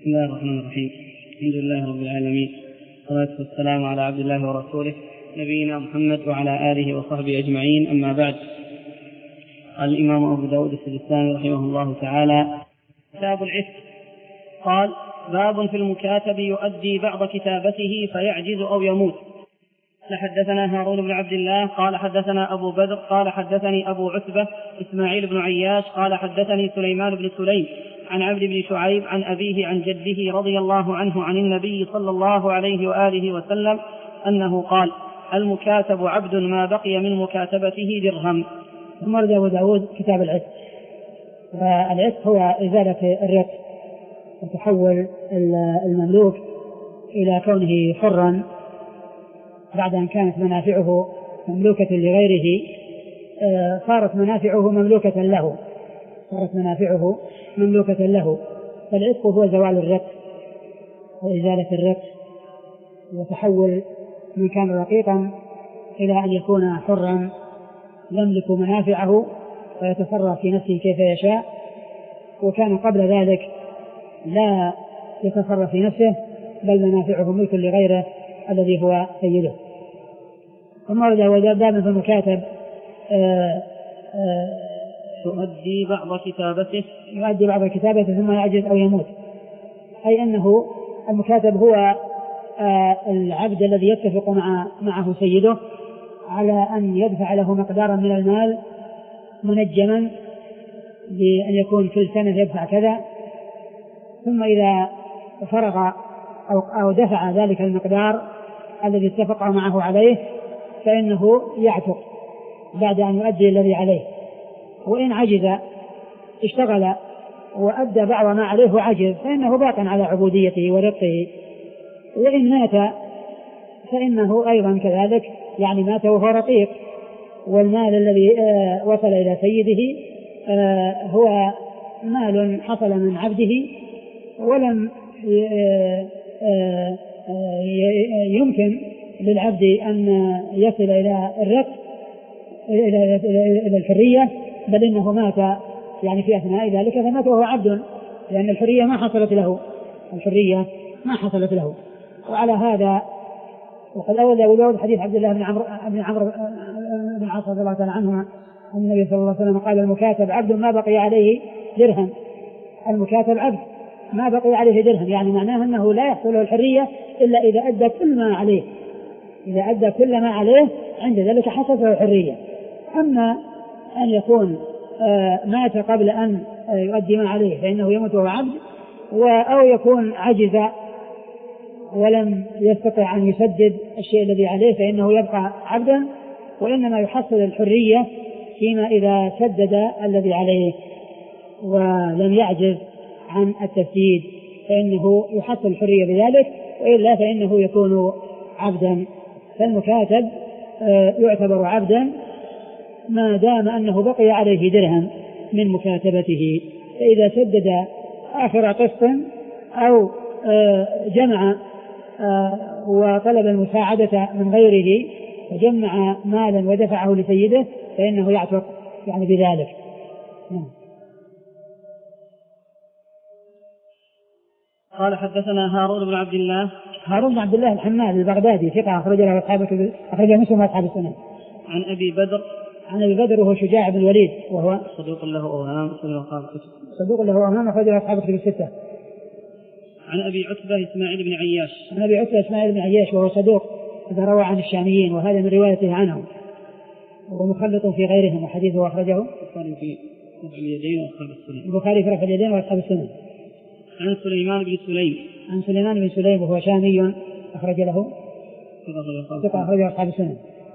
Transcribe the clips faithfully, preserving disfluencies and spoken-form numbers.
بسم الله الرحمن الرحيم. الحمد لله رب العالمين، والصلاة والسلام على عبد الله ورسوله نبينا محمد وعلى آله وصحبه أجمعين، أما بعد. قال الإمام أبو داود السجستاني رحمه الله تعالى: كتاب العتق. قال: باب في المكاتب يؤدي بعض كتابته فيعجز أو يموت. حدثنا هارون بن عبد الله قال حدثنا أبو بدر قال حدثني أبو عتبة إسماعيل بن عياش قال حدثني سليمان بن سليم عن عبد بن شعيب عن أبيه عن جده رضي الله عنه عن النبي صلى الله عليه وآله وسلم أنه قال: المكاتب عبد ما بقي من مكاتبته درهم. ثم رد أبو داود كتاب العتق. والعتق هو إزالة الرق وتحول المملوك إلى كونه حرا بعد أن كانت منافعه مملوكة لغيره، صارت منافعه مملوكة له صارت منافعه مملوكة له فالعتق هو زوال الرق وإزالة الرق وتحول من كان رقيقا إلى أن يكون حرا يملك منافعه ويتصرف في نفسه كيف يشاء، وكان قبل ذلك لا يتصرف في نفسه بل منافعه ملك لغيره الذي هو سيده. ثم ورد باب في المكاتب يؤدي بعض كتابته يؤدي بعض كتابته ثم يعجز أو يموت، أي أنه المكاتب هو العبد الذي يتفق مع معه سيده على أن يدفع له مقدارا من المال منجما بأن يكون كل سنة يدفع كذا، ثم إذا فرغ أو, أو دفع ذلك المقدار الذي اتفق معه عليه فإنه يعتق بعد أن يؤدي الذي عليه. وإن عجز اشتغل وأدى بعض ما عليه وعجز فإنه باق على عبوديته ورقه. وإن مات فإنه أيضا كذلك، يعني مات وهو رقيق، والمال الذي آه وصل إلى سيده آه هو مال حصل من عبده ولم آه آه يمكن للعبد أن يصل إلى الرق إلى, إلى الحرية، بل إنه مات يعني في أثناء ذلك فمات وهو عبد، لأن الحرية ما حصلت له الحرية ما حصلت له. وعلى هذا وقد أورد أبو داود حديث عبد الله بن عمرو بن عمرو بن العاص رضي الله تعالى عنهما أن النبي صلى الله عليه وسلم قال: المكاتب عبد ما بقي عليه درهم. المكاتب عبد ما بقي عليه درهم، يعني معناه أنه لا يحصل له الحرية إلا إذا أدى كل ما عليه إذا أدى كل ما عليه عند ذلك حصلت له الحرية. أما أن يكون آه مات قبل أن آه يؤدي ما عليه فإنه يموت وهو عبد، أو يكون عجز ولم يستطع أن يسدد الشيء الذي عليه فإنه يبقى عبدا، وإنما يحصل الحرية فيما إذا سدد الذي عليه ولم يعجز عن التسديد فإنه يحصل الحرية بذلك، وإلا فإنه يكون عبدا. فالمكاتب يعتبر عبدا ما دام أنه بقي عليه درهم من مكاتبته، فإذا سدد آخر قسط أو جمع وطلب المساعدة من غيره وجمع مالا ودفعه لسيده فإنه يعتق يعني بذلك. قال حدثنا هارون بن عبد الله هارون بن عبد الله الحمال البغدادي ثقة أخرج له أصحاب أخرج مسلم وأصحاب السنن. عن أبي بدر عن أبي بدر وهو شجاع بن الوليد وهو صدوق له أوهام صدوق له أوهام أخرج له أصحاب الكتب الستة. عن أبي عتبة إسماعيل بن عياش عن أبي عتبة إسماعيل بن عياش وهو صدوق إذا روى عن الشاميين، وهذا من روايته عنهم، ومخلط في غيرهم، وحديثه أخرجه في رفع اليدين وأصحاب السنن البخاري في رفع اليدين وأصحاب السنن. عن سليمان بن سليم عن سليمان بن سليم وهو شامي أخرج له ثقة أخرجه أصحاب السنن.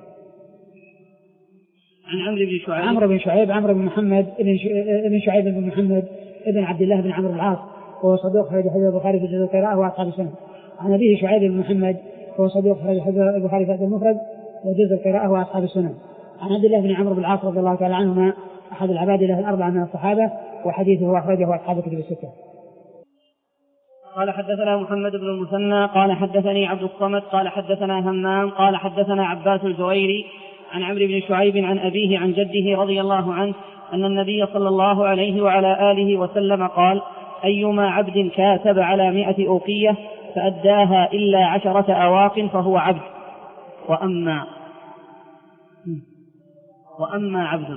عن عمرو بن شعيب عمرو بن شعيب عمرو بن محمد بن شعيب بن محمد ابن عبد الله بن عمرو بن العاص وهو صدوق أخرج حديث البخاري في جزء القراءة وأصحاب السنن. عن أبيه شعيب بن محمد وهو صدوق أخرج حديث البخاري في المفرد وجزء القراءة وأصحاب السنن. عن عبد الله بن عمرو بن العاص رضي الله تعالى عنهما أحد العبادلة الأربعة من الصحابة، وحديثه أخرجه أصحاب الكتب الستة. قال حدثنا محمد بن المثنى قال حدثني عبد الصمد قال حدثنا همام قال حدثنا عباس الجويري عن عمرو بن شعيب عن أبيه عن جده رضي الله عنه أن النبي صلى الله عليه وعلى آله وسلم قال: أيما عبد كاتب على مئة أوقية فأداها إلا عشرة أواق فهو عبد. وأما وأما عبد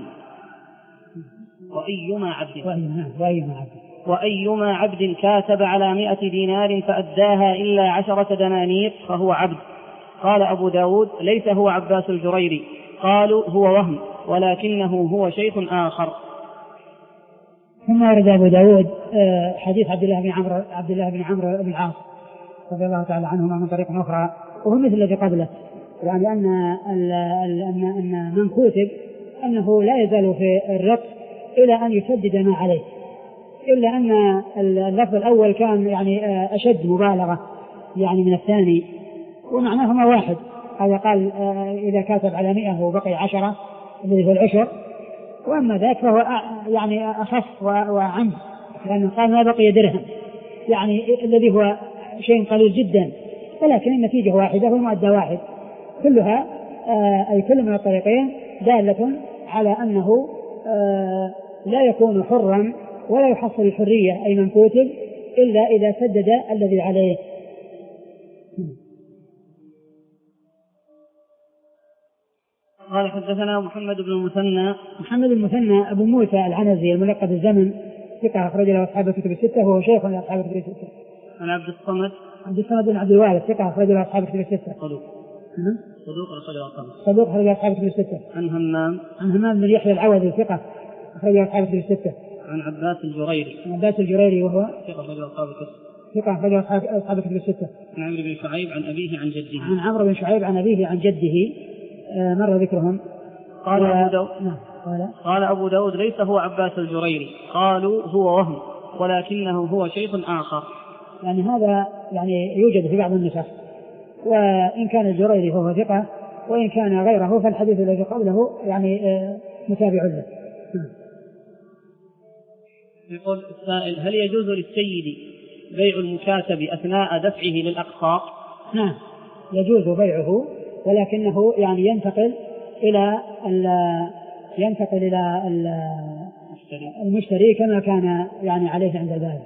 وأيما عبد وأيما عبد كاتب على مئة دينار فأداها إلا عشرة دنانير فهو عبد. قال أبو داود ليس هو عباس الجريري، قالوا هو وهم ولكنه هو شيخ آخر. ثم ورد أبو داود حديث عبد الله بن عمرو عبد الله بن عمرو بن العاص رضي الله تعالى عنهما من طريق أخرى، وهو مثل الذي قبله، يعني أن أن من كتب أنه لا يزال في الرق إلى أن يسدد ما عليه، إلا أن اللفظ الأول كان يعني أشد مبالغة يعني من الثاني، ومعناهما واحد. هذا قال إذا كاتب على مئة وبقي عشرة الذي هو العشر، وأما ذاك فهو يعني أخف وأعم، لأنه قال ما بقي درهم، يعني الذي هو شيء قليل جدا، ولكن النتيجة واحدة والمؤدى واحد. كلها أي كل من الطريقين دالة على أنه لا يكون حرا ولا يحصل الحرية أي من كتب إلا إذا سدد الذي عليه. قال حدثنا محمد بن المثنى محمد المثنى أبو موسى العنزي الملقب الزمن، ثقة أخرج له أصحاب الكتب الستة وهو شيخ لأصحاب الكتب الستة. عن عبد الصمد عبد الصمد بن عبد الوارث ثقة أخرج له أصحاب الكتب الستة. صدوق صدوق أخرج له أصحاب صدوق أخرج له أصحاب الكتب الستة. عن همام عن همام بن يحيى العوذي ثقة أخرج له أصحاب الكتب الستة. عن عباس الجريري عن عباس الجريري وهو ثقة أخرج له أصحاب الكتب ثقة أخرج له أصحاب الكتب الستة. عن عمرو بن شعيب عن أبيه عن جده عن عمرو بن شعيب عن أبيه عن جده مر ذكرهم. قال و... أبو داود قال... قال أبو داود ليس هو عباس الجريري، قالوا هو وهم ولكنه هو شيخ آخر. يعني هذا يعني يوجد في بعض النسخ، وإن كان الجريري فهو ثقة، وإن كان غيره فالحديث الذي قبله يعني متابع له. يقول السائل هل يجوز للسيد بيع المكاتب أثناء دفعه للأقساط؟ نعم يجوز بيعه، ولكنه يعني ينتقل إلى ينتقل إلى المشتري كما كان يعني عليه عند ذلك.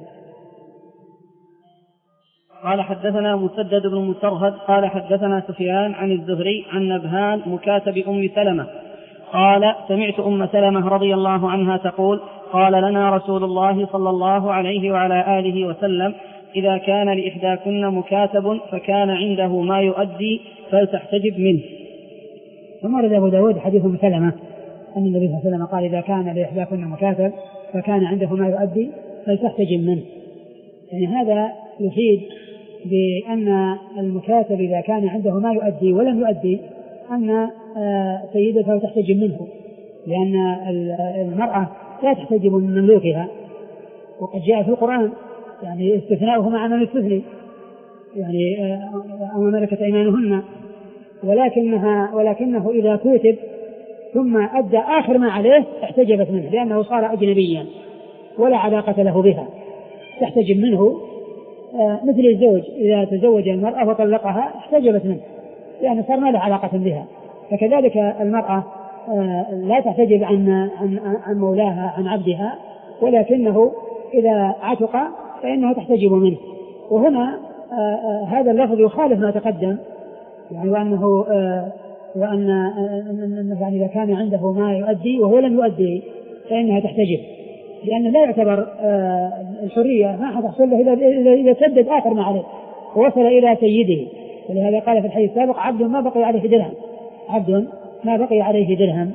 قال حدثنا مسدد بن مسرهد قال حدثنا سفيان عن الزهري عن نبهان مكاتب أم سلمة قال سمعت أم سلمة رضي الله عنها تقول قال لنا رسول الله صلى الله عليه وعلى آله وسلم إذا كان لإحداكن مكاتب فكان عنده ما يؤدي فلتحتجب منه. ثم ورد أبو داود حديث أم سلمة أن النبي صلى الله عليه وسلم قال إذا كان لإحداكن مكاتب فكان عنده ما يؤدي فلتحتجب منه. يعني هذا يفيد بأن المكاتب إذا كان عنده ما يؤدي ولم يؤدي أن سيدته تحتجب منه، لأن المرأة لا تحتجب من مملوكها، وقد جاء في القرآن يعني استثناؤه مع من يستثني، يعني أو ملكت أيمانهن، ولكنها ولكنه إذا كتب ثم أدى آخر ما عليه احتجبت منه، لأنه صار أجنبيا ولا علاقة له بها، تحتجب منه مثل الزوج إذا تزوج المرأة وطلقها احتجبت منه لأنه صار ما له علاقة بها. فكذلك المرأة لا تحتجب عن عن عن مولاها عن عبدها، ولكنه إذا عتق فإنها تحتجب منه. وهنا هذا اللفظ يخالف ما تقدم، يعني وأنه وأن يعني إذا كان عنده ما يؤدي وهو لم يؤدي فإنها تحتجب، لأن لا يعتبر الحرية ما حتحصل له إذا سدد آخر ما عليه ووصل إلى سيده. ولهذا قال في الحديث السابق عبد ما بقي عليه درهم، عبد ما بقي عليه درهم.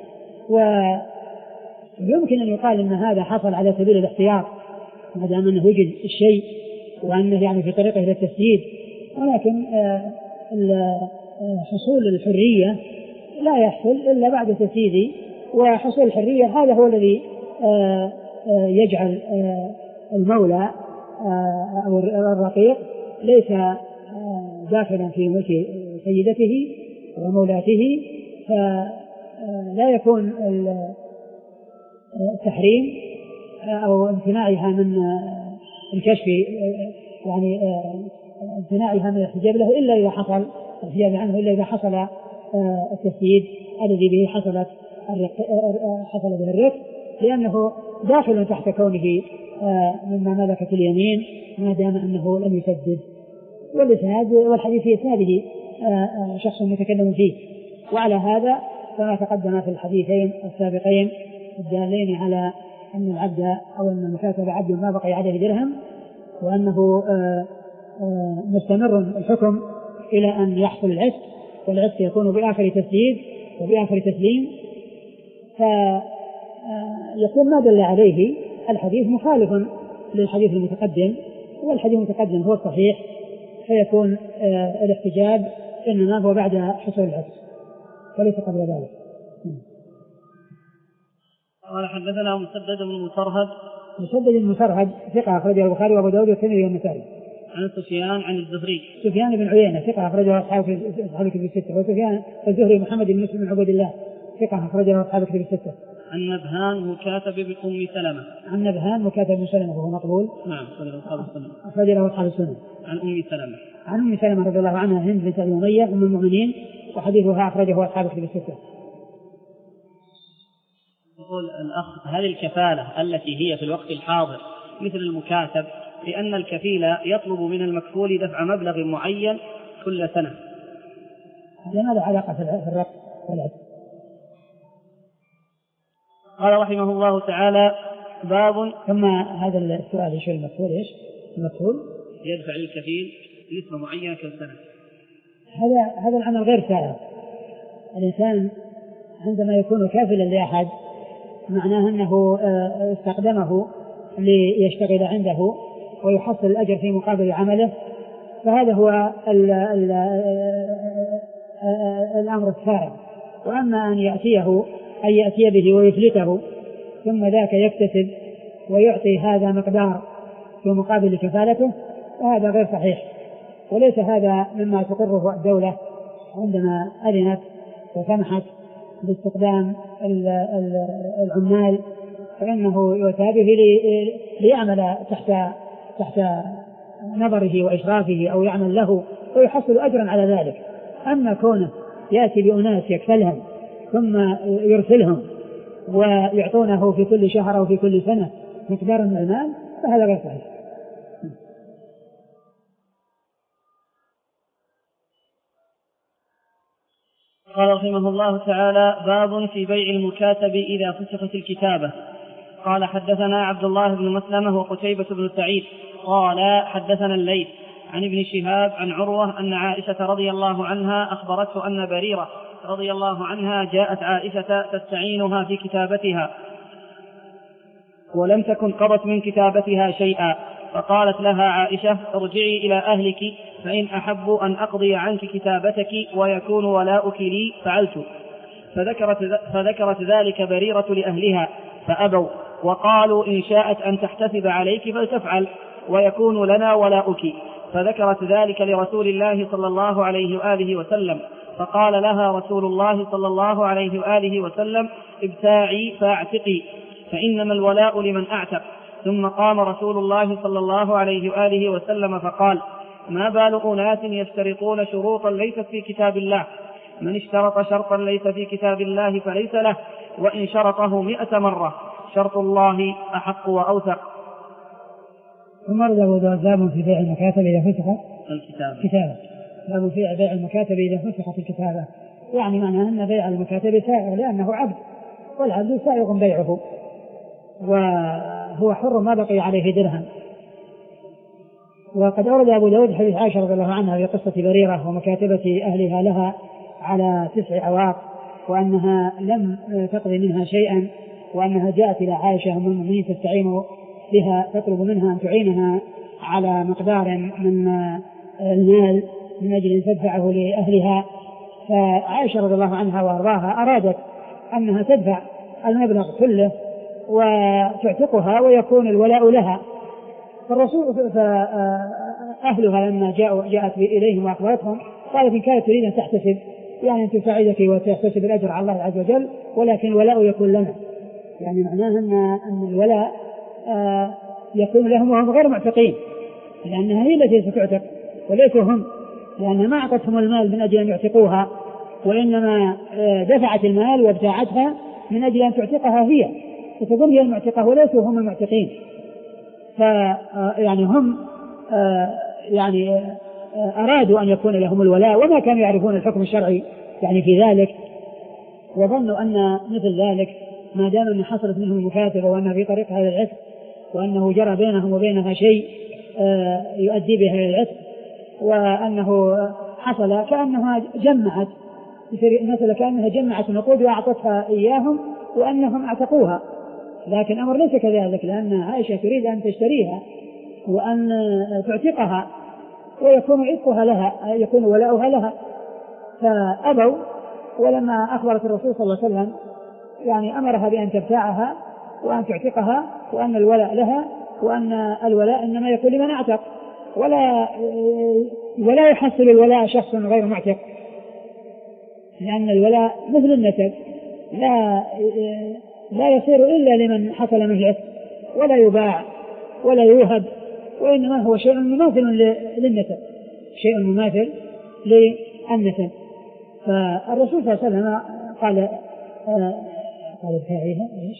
ويمكن أن يقال أن هذا حصل على سبيل الاحتياط ما دام أنه وجد الشيء وأنه يعني في طريقه إلى التسديد، ولكن حصول الحرية لا يحصل إلا بعد تسديد، وحصول الحرية هذا هو الذي يجعل المولى أو الرقيق ليس داخلا في ملك سيدته ومولاته، فلا يكون التحريم أو امتناعها من الكشف يعني امتناعها من الحجاب له إلا إذا حصل الحجاب عنه إلا إذا حصل التسديد الذي به حصلت حصل به الرق. لأنه داخل تحت كونه مما ملكت اليمين ما دام أنه لم يسدد. والإسناد والحديث في إسناده شخص متكلم فيه. وعلى هذا فما تقدم في الحديثين السابقين الدالين على أن العبد أو أن المكاتب عبد ما بقي عليه درهم، وأنه مستمر الحكم إلى أن يحصل العتق، والعتق يكون بآخر تسديد وبآخر تسليم، فيكون ما دل عليه الحديث مخالف للحديث المتقدم، والحديث المتقدم هو الصحيح، فيكون الاحتجاب إنما هو بعد حصول العتق وليس قبل ذلك. قال حدثنا مسدد بن المسرهد. مسدد المسرهد ثقة أخرجه البخاري وأبو داود والترمذي والنسائي. عن سفيان عن الزهري. سفيان بن عيينة ثقة أخرجه أصحاب أصحاب الكتب الستة. وسفيان الزهري محمد بن مسلم بن عبد الله ثقة أخرجه أصحاب الكتب الستة. عن نبهان مكاتب بأم سلمة. عن نبهان مكاتب بن سلمة وهو مقبول. نعم أخرجه أصحاب السنة. أخرجه أصحاب السنة. عن أم سلمة. عن أم سلمة رضي الله عنها هند بنت أبي أمية أم المؤمنين، وحديثها أخرجه أصحاب الكتب الستة. يقول الأخ: هل الكفالة التي هي في الوقت الحاضر مثل المكاتب، لأن الكفيل يطلب من المكفول دفع مبلغ معين كل سنة؟ هذا ما له علاقة في الرق والعتق. قال رحمه الله تعالى: باب. ثم هذا السؤال ايش المكفول؟ ايش المكفول؟ يدفع للكفيل نسبة معينة كل سنة. هذا هذا العمل غير سائغ. الإنسان عندما يكون كافلا لأحد معناه أنه استخدمه ليشتغل عنده ويحصل الأجر في مقابل عمله، فهذا هو ال ال الأمر السائغ. وأما أن يأتيه أن يأتي به ويفلته ثم ذاك يكتسب ويعطي هذا مقدار في مقابل كفالته، فهذا غير صحيح، وليس هذا مما تقره الدولة عندما أذنت وسمحت باستخدام العمال، فإنه يؤتى به ليعمل تحت تحت نظره وإشرافه أو يعمل له ويحصل أجرا على ذلك. أما كونه يأتي بأناس يكفلهم ثم يرسلهم ويعطونه في كل شهر أو في كل سنة مقدار من المال، فهذا غير صحيح. قال رحمه الله تعالى: باب في بيع المكاتب إذا فسخت الكتابة. قال حدثنا عبد الله بن مسلمة وقتيبة بن سعيد قال حدثنا الليث عن ابن شهاب عن عروة أن عائشة رضي الله عنها أخبرته أن بريرة رضي الله عنها جاءت عائشة تستعينها في كتابتها ولم تكن قضت من كتابتها شيئا، فقالت لها عائشة: ارجعي إلى أهلك فإن أحب أن أقضي عنك كتابتك ويكون ولاؤك لي فعلت. فذكرت, فذكرت ذلك بريرة لأهلها فأبوا، وقالوا: إن شاءت أن تحتسب عليك فلتفعل ويكون لنا ولاؤك. فذكرت ذلك لرسول الله صلى الله عليه وآله وسلم، فقال لها رسول الله صلى الله عليه وآله وسلم: ابتاعي فاعتقي، فإنما الولاء لمن أعتق. ثم قام رسول الله صلى الله عليه وآله وسلم فقال: ما بال أناس يشترطون شروطا ليست في كتاب الله، من اشترط شرطا ليس في كتاب الله فليس له، وإن شرطه مئة مرة شرط الله أحق وأوثق. ثم رد أبو داود: باب في بيع المكاتب إذا فسخت الكتابة. باب في بيع المكاتب إذا فسخت الكتابة، يعني معناه أن بيع المكاتب سائغ لأنه عبد، والعبد سائغ بيعه وهو حر ما بقي عليه درهم. وقد أورد أبو داود حديث عائشة رضي الله عنها في قصة بريرة ومكاتبة أهلها لها على تسع أواق، وأنها لم تقضي منها شيئا، وأنها جاءت إلى عائشة أم المؤمنين تستعين بها تطلب منها أن تعينها على مقدار من المال من أجل أن تدفعه لأهلها. فعائشة رضي الله عنها وأرضاها أرادت أنها تدفع المبلغ كله وتعتقها ويكون الولاء لها. فالرسول فأهلها لما جاءوا جاءت إليهم وأخبرتهم قالت: إن كانت تريد أن تحتسب يعني أن تساعدك وتحتسب الأجر على الله عز وجل، ولكن الولاء يكون لنا، يعني معناه أن أن الولاء يكون لهم وهم غير معتقين، لأنها هي التي ستعتق وليسوا هم، لأنها ما أعطتهم المال من أجل أن يعتقوها، وإنما دفعت المال وابتاعتها من أجل أن تعتقها هي، فتكون هي المعتقة وليسوا هم المعتقين. ف يعني هم يعني أرادوا أن يكون لهم الولاء وما كانوا يعرفون الحكم الشرعي يعني في ذلك، وظنوا أن مثل ذلك ما دام أن حصلت منهم المكاتبة وأنها في طريق هذا العتق وأنه جرى بينهم وبينها شيء يؤدي بها إلى العتق، وأنه حصل كأنها جمعت مثل كأنها جمعت النقود وأعطتها إياهم وأنهم اعتقوها، لكن أمر ليس كذلك، لأن عائشة تريد أن تشتريها وأن تعتقها ويكون عتقها لها، يكون ولاؤها لها، فأبوا. ولما أخبرت الرسول صلى الله عليه وسلم يعني أمرها بأن تبتاعها وأن تعتقها وأن الولاء لها، وأن الولاء إنما يكون لمن اعتق، ولا ولا يحصل الولاء شخص غير معتق، لأن الولاء مثل النسب لا لا يصير إلا لمن حصل منه العتق، ولا يباع ولا يوهب، وإنما هو شيء مماثل للنسب، شيء مماثل للنسب. فالرسول صلى الله عليه وسلم قال آه قال فيها ايش؟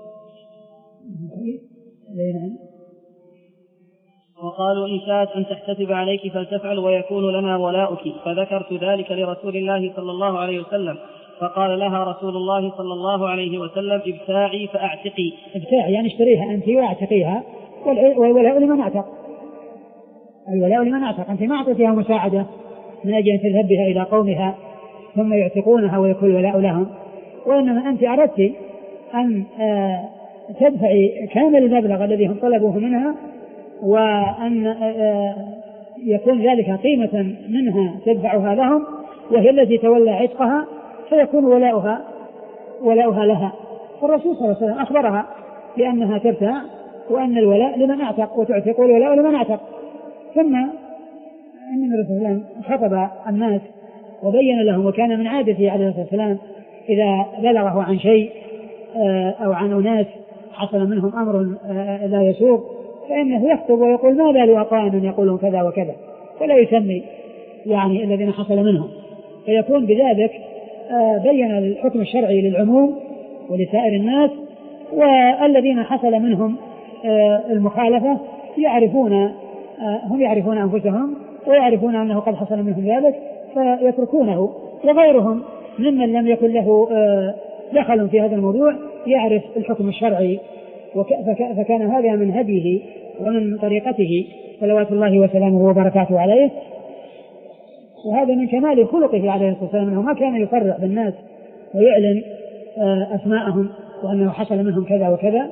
وقالوا إن شاءت أن تحتسب عليك فلتفعل ويكون لنا ولاؤك، فذكرت ذلك لرسول الله صلى الله عليه وسلم، فقال لها رسول الله صلى الله عليه وسلم ابتاعي فأعتقي. ابتاعي يعني اشتريها أنت واعتقيها، والولاء لمن اعتق، الولاء لمن اعتق، أنت ما أعطيتها مساعدة من أجل أن تذهب بها إلى قومها ثم يعتقونها ويكون الولاء لهم، وإنما أنت أردت أن تدفعي كامل المبلغ الذي هم طلبوه منها، وأن يكون ذلك قيمة منها تدفعها لهم وهي التي تولى عتقها، فيكون ولاؤها ولاؤها لها. فالرسول صلى الله عليه وسلم أخبرها بأنها تبتاع وأن الولاء لمن اعتق وتعتق والولاء لمن اعتق. ثم أن الرسول صلى الله عليه وسلم خطب الناس وبين لهم، وكان من عادته عليه الصلاة والسلام إذا بلغه عن شيء أو عن أناس حصل منهم أمر لا يسوق فإنه يخطب ويقول ما بال أقوام يقولون كذا وكذا، ولا يسمي يعني الذين حصل منهم، فيكون بذلك بين الحكم الشرعي للعموم ولسائر الناس، والذين حصل منهم المخالفة يعرفون هم يعرفون أنفسهم ويعرفون أنه قد حصل منهم ذلك فيتركونه، وغيرهم ممن لم يكن له دخل في هذا الموضوع يعرف الحكم الشرعي، فكان هذا من هديه ومن طريقته صلوات الله وسلامه وبركاته عليه. وهذا من كمال خلقه عليه الصلاة والسلام أنه ما كان يصرح بالناس ويعلن أسماءهم وأنه حصل منهم كذا وكذا،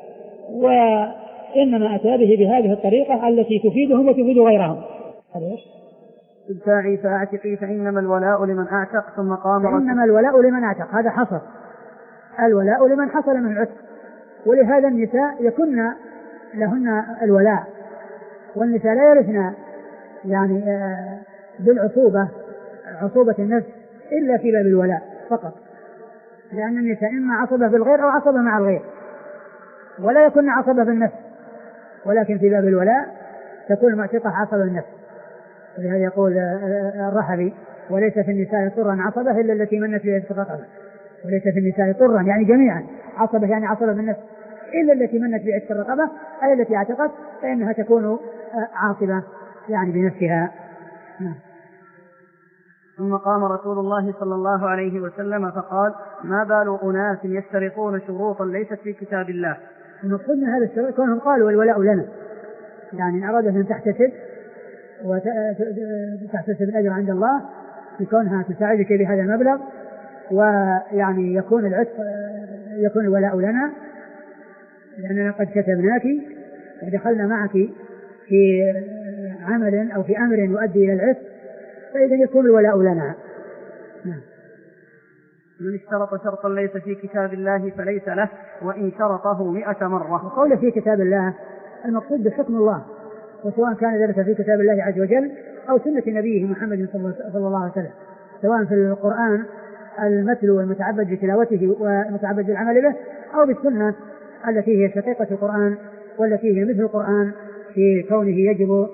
وإنما أتى به بهذه الطريقة التي تفيدهم وتفيد غيرهم. ابتاعي فأعتقي فإنما الولاء لمن أعتق. ثم قام فإنما الولاء لمن أعتق، هذا حصل، الولاء لمن حصل من العتق، ولهذا النساء يكن لهن الولاء، والنساء لا يرثن يعني بالعصوبة عصوبة النفس إلا في باب الولاء فقط، لأن النساء إما عصبة بالغير أو عصبة مع الغير، ولا يكون عصبة بالنفس، ولكن في باب الولاء تكون المعتقة عصبة بالنفس. ولهذا يقول الرحبي وليس في النساء طرا عصبة إلا التي منت بها الرقبة، وليس في النساء طرا يعني جميعا عصبة يعني عصبة بالنفس إلا التي منت بها الرقبة، أي التي اعتقت فإنها تكون عاصبة يعني بنفسها. ثم قام رسول الله صلى الله عليه وسلم فقال ما بال أناس يشترطون شروطا ليست في كتاب الله. المقصود من هذا الشروط كونهم قالوا الولاء لنا، يعني إن أرادت أن تحتسب وتحتسب الأجر عند الله بكونها تساعدك بهذا المبلغ، ويعني يكون العتق يكون الولاء لنا لأننا قد كتبناك ودخلنا معك في عمل أو في أمر يؤدي إلى العتق، فإذا يكون الولاء لنا. من اشترط شرطا ليس في كتاب الله فليس له وإن شرطه مئة مرة. وقوله في كتاب الله المقصود بحكم الله، وسواء كان ذلك في كتاب الله عز وجل أو سنة نبيه محمد صلى الله عليه وسلم، سواء في القرآن المتلو والمتعبد بتلاوته والمتعبد بالعمل به، أو بالسنة التي هي شقيقة القرآن والتي هي مثل القرآن في كونه يجب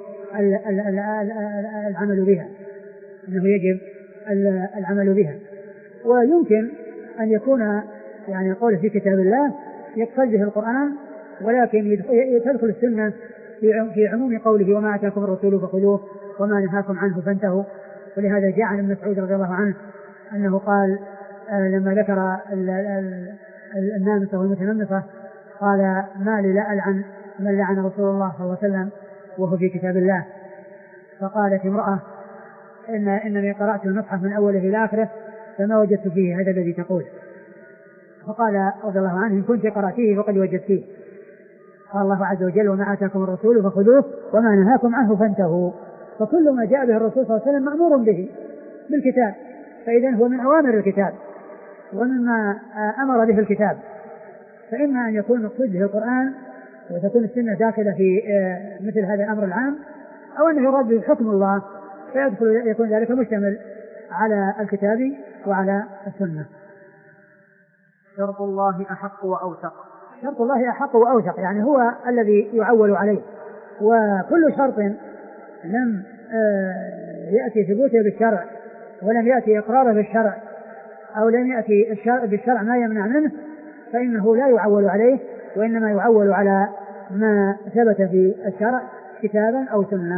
العمل بها، أنه يجب العمل بها. ويمكن أن يكون يعني قوله في كتاب الله يقصد به القرآن، ولكن تدخل السنة في عموم قوله وما آتاكم الرسول فخذوه وما نهاكم عنه فانتهوا. ولهذا جاء عن ابن مسعود رضي الله عنه أنه قال لما ذكر النامصة والمتنمصة قال ما لي لا ألعن من لعن رسول الله صلى الله عليه وسلم وهو في كتاب الله. فقالت امرأة إن إنني قرأت المصحف من أوله إلى آخره فما وجدت فيه هذا الذي تقول. فقال رضي الله عنه إن كنت قرأتيه فقد وجدتيه. قال الله عز وجل وما آتاكم الرسول فخذوه وما نهاكم عنه فانتهوا. فكل ما جاء به الرسول صلى الله عليه وسلم مأمور به بالكتاب، فإذا هو من أوامر الكتاب ومما أمر به الكتاب. فإما أن يكون مقصود به القرآن وتكون السنة داخلة في مثل هذا الأمر العام، أو أنه يراد به حكم الله فيدخل يكون ذلك مشتمل على الكتاب وعلى السنة. شرط الله أحق وأوثق. شرط الله أحق وأوثق يعني هو الذي يعول عليه، وكل شرط لم يأتي ثبوته بالشرع ولم يأتي إقراره بالشرع أو لم يأتي بالشرع ما يمنع منه فإنه لا يعول عليه، وإنما يعول على ما ثبت في الشرع كتابا أو سنة.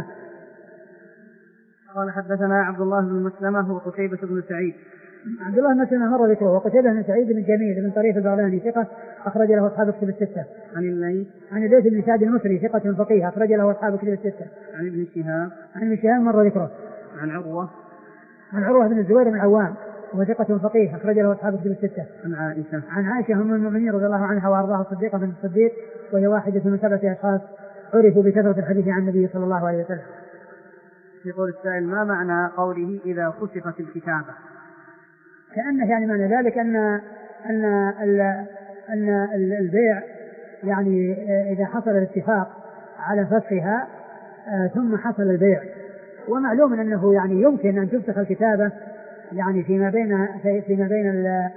قال حدثنا عبد الله بن مسلمة وقتيبة بن سعيد. عبد الله بن مسلمة مر ذكره، وقتيبة بن سعيد بن جميل بن طريف البغلاني ثقة أخرج له أصحاب كتب الستة. عن الليث عن الليث بن سعد المصري ثقة فقيه أخرج له أصحاب كتب الستة. عن ابن شهاب عن ابن شهاب مر ذكره. عن عروة عن عروة بن الزبير بن العوام وثقة فقيه أخرج له أصحاب كتب الستة. عن عائشة عن عائشة أم المؤمنين رضي الله عنها وأرضاها الصديقة بنت الصديق، وهي واحدة من سبعة أشخاص عرفوا بكثرة الحديث عن النبي صلى الله عليه وسلم. يقول السائل ما معنى قوله إذا خسفت الكتابة؟ كأنه يعني معنى ذلك أن أن أن البيع يعني إذا حصل الاتفاق على فسخها ثم حصل البيع، ومعلوم أنه يعني يمكن أن تفسخ الكتابة يعني فيما بين فيما بين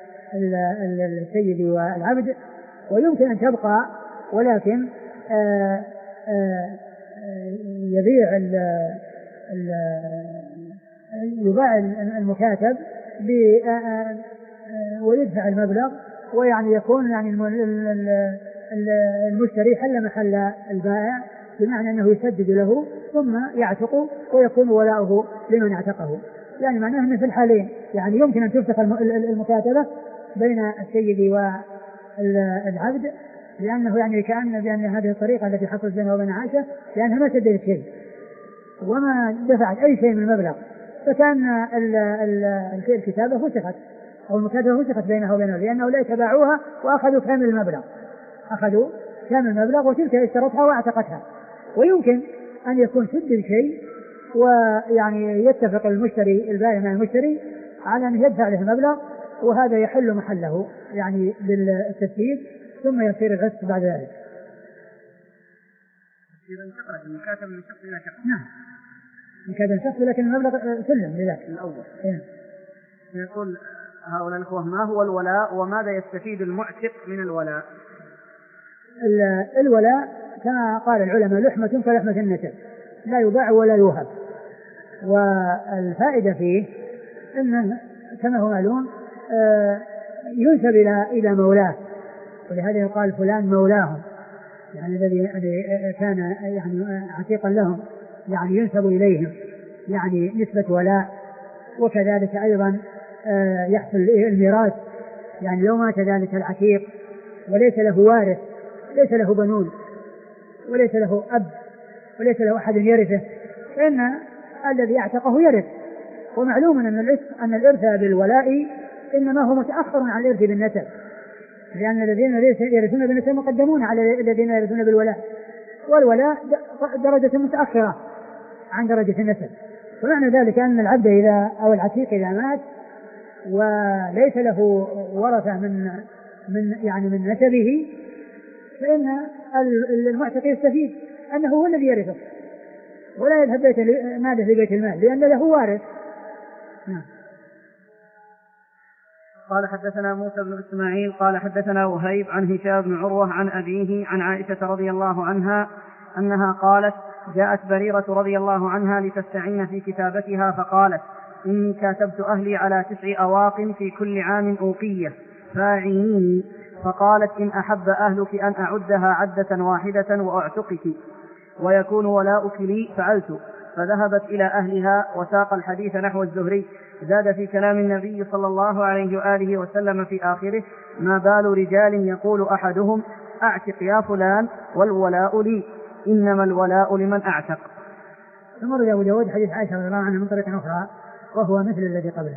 السيد والعبد، ويمكن أن تبقى ولكن آآ آآ يبيع ال ال يباع المكاتب ويدفع المبلغ، ويعني يكون يعني المشتري حل محل البائع بمعنى أنه يسدد له ثم يعتق ويكون ولاؤه لمن اعتقه. يعني معناه أنه في الحالين يعني يمكن أن تفسخ المكاتبة بين السيد والعبد، لأنه يعني كأن بأن هذه الطريقة التي حصلت بينه وبين عائشة لأنها ما سددت شيء وما دفعت أي شيء من المبلغ، فكان الكتابة فسخت أو المكاتبة فسخت بينها وبينه، لأنه لا يتباعوها وأخذوا كامل المبلغ أخذوا كامل المبلغ وتلك اشترتها واعتقتها. ويمكن أن يكون سدد شيء ويعني يتفق المشتري البائع مع المشتري على أن يدفع له المبلغ، وهذا يحل محله يعني بالتسديد ثم يصير العتق بعد ذلك. إذا انتقلت المكاتبة من شخص إلى شخص. نعم مكاتبة شخص لكن المبلغ سلم لذلك الأول. إيه. يقول هؤلاء الأخوة ما هو الولاء وماذا يستفيد المعتق من الولاء؟ الولاء كما قال العلماء لحمة كلحمة النسب لا يباع ولا يوهب، والفائدة فيه أن كما هو معلوم ينسب إلى إلى مولاه، ولهذا يقال فلان مولاهم يعني الذي كان يعني عتيقا لهم يعني ينسب إليهم يعني نسبة ولاء. وكذلك أيضا يحصل الميراث، يعني لو مات ذلك العتيق وليس له وارث ليس له بنون وليس له أب وليس له أحد يرثه فإن الذي يعتقه يرث. ومعلوم أن الإرث أن الإرث بالولاء إنما هو متأخر عن الإرث بالنسب، لأن الذين يرثون بالنسب مقدمون على الذين يرثون بالولاء، والولاء درجة متأخرة عن درجة النسب. ومعنى ذلك أن العبد إذا أو العتيق إذا مات وليس له ورثة من من يعني من نسبه فإن المعتق يستفيد أنه هو الذي يرثه ولا يذهب بيت ماله لبيت المال لأن له وارث. نعم. قال حدثنا موسى بن إسماعيل قال حدثنا وهيب عن هشام بن عروة عن أبيه عن عائشة رضي الله عنها أنها قالت جاءت بريرة رضي الله عنها لتستعين في كتابتها فقالت إني كاتبت أهلي على تسع أواق في كل عام أوقية فاعينيني، فقالت إن أحب أهلك أن أعدها عدة واحدة وأعتقك ويكون ولاؤك لي فعلت. فذهبت إلى أهلها وساق الحديث نحو الزهري. زاد في كلام النبي صلى الله عليه وآله وسلم في آخره: ما بال رجال يقول أحدهم أعتق يا فلان والولاء لي، إنما الولاء لمن أعتق. ثم روى أبو داود حديث عائشة رضي الله عنها من طريق أخرى وهو مثل الذي قبله.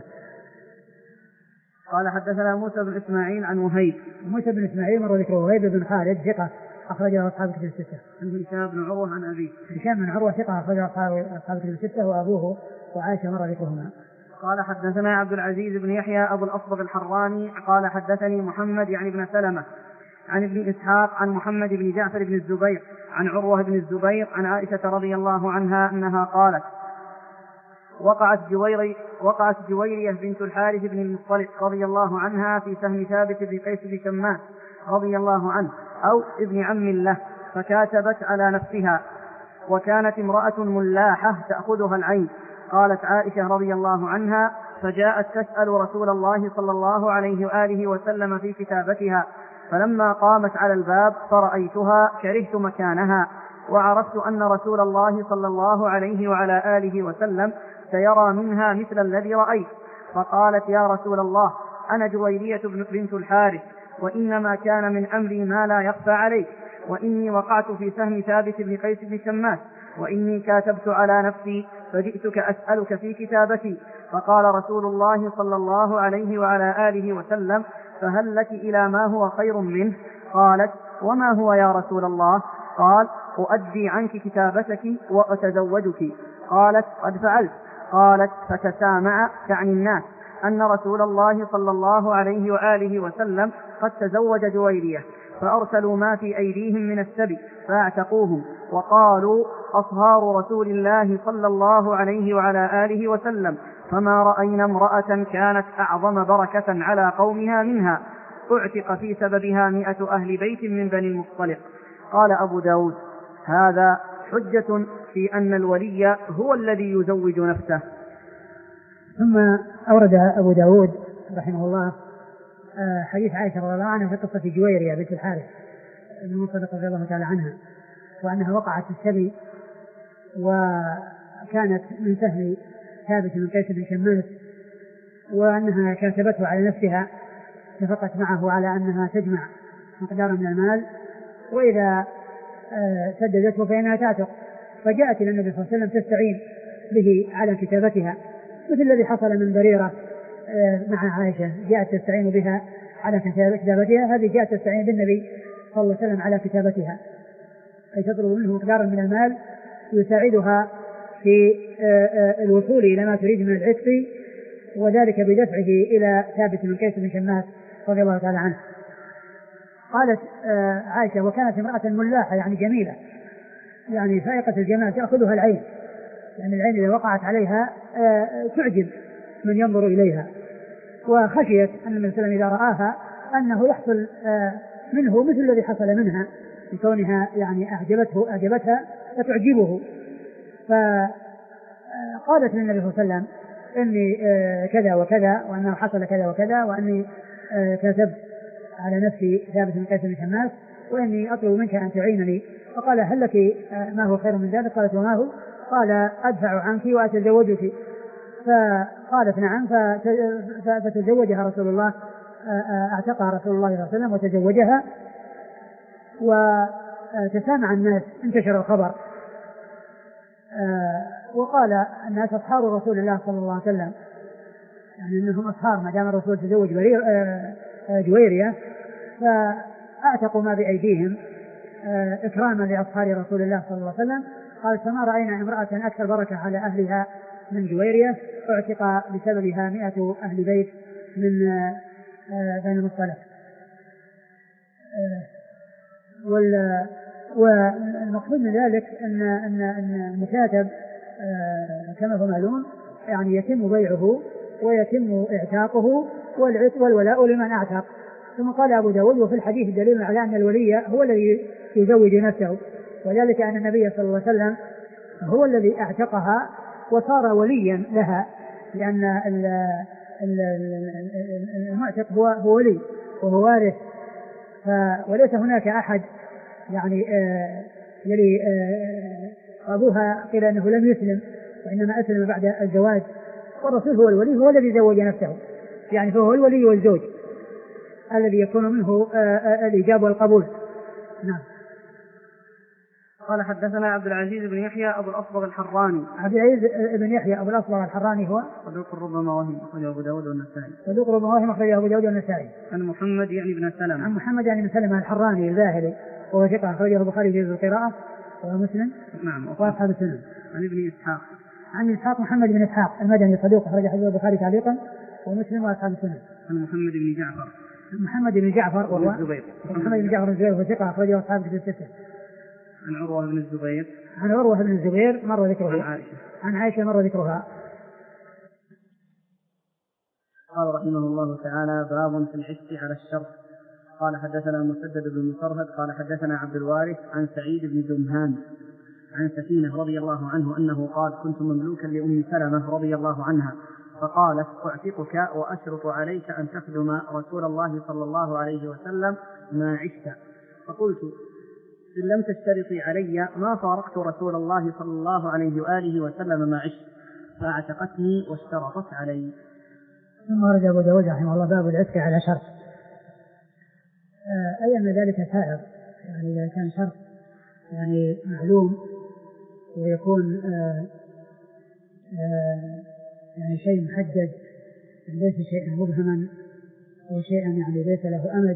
قال حدثنا موسى بن إسماعيل عن وهيب. موسى بن إسماعيل مر ذكره. وهيب بن خالد ثقة أخرج له أصحاب الكتب الستة. عن هشام بن عروة عن أبيه. هشام بن عروة ثقة أخرج له أصحاب الكتب الستة وأبوه وعائشة مر ذكرهما. قال حدثنا عبد العزيز بن يحيى أبو الأصبغ الحراني قال حدثني محمد يعني بن سلمة عن ابن إسحاق عن محمد بن جعفر بن الزبير عن عروة بن الزبير عن عائشة رضي الله عنها أنها قالت: وقعت جويري وقعت جويرية بنت الحارث بن المصطلق رضي الله عنها في سهم ثابت بن قيس بن شماس رضي الله عنه أو ابن عم له، فكاتبت على نفسها، وكانت امرأة ملاحة تأخذها العين. قالت عائشة رضي الله عنها: فجاءت تسأل رسول الله صلى الله عليه وآله وسلم في كتابتها، فلما قامت على الباب فرأيتها كرهت مكانها، وعرفت أن رسول الله صلى الله عليه وعلى آله وسلم سيرى منها مثل الذي رأيت. فقالت: يا رسول الله، أنا جويرية بنت الحارث، وإنما كان من أمري ما لا يخفى عليك، وإني وقعت في سهم ثابت بن قيس بن شماس، وإني كاتبت على نفسي فجئتك أسألك في كتابتي. فقال رسول الله صلى الله عليه وعلى آله وسلم: فهل لك إلى ما هو خير منه؟ قالت: وما هو يا رسول الله؟ قال: أؤدي عنك كتابتك وأتزوجك. قالت: قد فعلت. قالت: فتسامع تعني الناس أن رسول الله صلى الله عليه وآله وسلم قد تزوج جويرية، فأرسلوا ما في أيديهم من السبي فاعتقوهم، وقالوا: أصهار رسول الله صلى الله عليه وعلى آله وسلم، فما رأينا امرأة كانت أعظم بركة على قومها منها، اعتق في سببها مئة أهل بيت من بني المصطلق. قال أبو داود: هذا حجة في أن الولي هو الذي يزوج نفسه. ثم أورد أبو داود رحمه الله حديث عائشة رضي الله عنها في قصة جويرية بنت الحارث بن المصطلق رضي الله تعالى عنها، وأنها وقعت في السبي، وكانت من سهم ثابت بن قيس بن شماس، وأنها كاتبته على نفسها، اتفقت معه على أنها تجمع مقدارا من المال، وإذا سددته فإنها تعتق. فجاءت إلى النبي صلى الله عليه وسلم تستعين به على كتابتها، مثل الذي حصل من بريرة مع عائشة، جاءت تستعين بها على كتابتها، هذه جاءت تستعين بالنبي صلى الله عليه وسلم على كتابتها، أي تطلب منه مقدارا من المال يساعدها في الوصول إلى ما تريد من العتق، وذلك بدفعه إلى ثابت بن قيس بن شماس رضي الله تعالى عنه. قالت عائشة: وكانت امرأة ملاحة يعني جميلة، يعني فائقة الجمال، تأخذها العين، يعني العين إذا وقعت عليها تعجب من ينظر إليها، وخشيت أن النبي صلى الله عليه وسلم إذا رآها أنه يحصل منه مثل الذي حصل منها، بكونها يعني أعجبته أعجبتها فتعجبه. فقالت للنبي صلى الله عليه وسلم: إني كذا وكذا، وأنه حصل كذا وكذا، وأني كتبت على نفسي ثابت بن قيس بن شماس، وإني أطلب منك أن تعينني. فقال: هل لك ما هو خير من ذلك؟ قالت: وما هو؟ قال: أدفع عنك وأتزوجك. فقالت: نعم. فتزوجها رسول الله، اعتقها رسول الله صلى الله عليه وسلم وتزوجها، وتسامع الناس، انتشر الخبر، وقال الناس: أصحاب رسول الله صلى الله عليه وسلم، يعني أنهم أصحاب ما دام الرسول تزوج جويرية، فأعتقوا ما بأيديهم إكراما لأصحاب رسول الله صلى الله عليه وسلم. قال: فما رأينا امرأة أكثر بركة على أهلها من جويرية، اعتق بسببها مئة أهل بيت من بني المصطلق. والمقصود من ذلك أن أن أن المكاتب كما هو معلوم يعني يتم بيعه ويتم اعتاقه، والولاء لمن اعتق. ثم قال أبو داود: وفي الحديث دليل على أن الولي هو الذي يزوج نفسه، وذلك أن النبي صلى الله عليه وسلم هو الذي اعتقها وصار وليا لها، لأن المعتق هو ولي وهو وارث وليس هناك أحد يعني آه يلي آه أبوها قيل أنه لم يسلم وإنما أسلم بعد الزواج، والرسول هو الولي، هو الذي زوج نفسه، يعني فهو الولي والزوج الذي يكون منه آه الإجابة والقبول. نعم. قال حدثنا عبد العزيز بن يحيى أبو الأصبغ الحراني. عبد العزيز بن يحيى أبو الأصبغ الحراني هو صدوق ربما وهم، أخرجه أبو داود والنسائي. صدوق ربما وهم، أخرجه أبو داود والنسائي. عن محمد يعني بن سلمة. عن محمد يعني بن سلمة الحراني الباهلي وهو ثقة، أخرجه البخاري في القراءة ومسلم. نعم. وأصحاب السنن. عن ابن إسحاق. عن إسحاق محمد بن إسحاق المدني صدوق، أخرج حديث البخاري تعليقا ومسلم وأصحاب السنن. عن محمد بن جعفر. محمد بن جعفر وهو الزبير. محمد بن جعفر الزبير وهو ثقة، أخرجه أصحاب الكتب الستة. عن عروة بن الزبير. عن عروة بن الزبير مر ذكره. عن عائشة. عن عائشة مر ذكرها. قال رحمه الله تعالى: باب في العشق على الشرط. قال حدثنا مسدد بن مسرهد قال حدثنا عبد الوارث عن سعيد بن جمهان عن سفينة رضي الله عنه أنه قال: كنت مملوكا لأم سلمة رضي الله عنها، فقالت: أعتقك وأشرط عليك أن تخدم رسول الله صلى الله عليه وسلم ما عشت. فقلت: إن لم تشترطي علي ما فارقت رسول الله صلى الله عليه وآله وسلم ما عشت، فاعتقتني واشترطت علي. ثم ورد أبو داود رحمه الله باب العتق على شرط، أي أن ذلك سائر، يعني إذا كان شرط يعني معلوم ويكون آآ آآ يعني شيء محدد، ليس شيئا مبهما أو شيئا يعني ليس له أمد،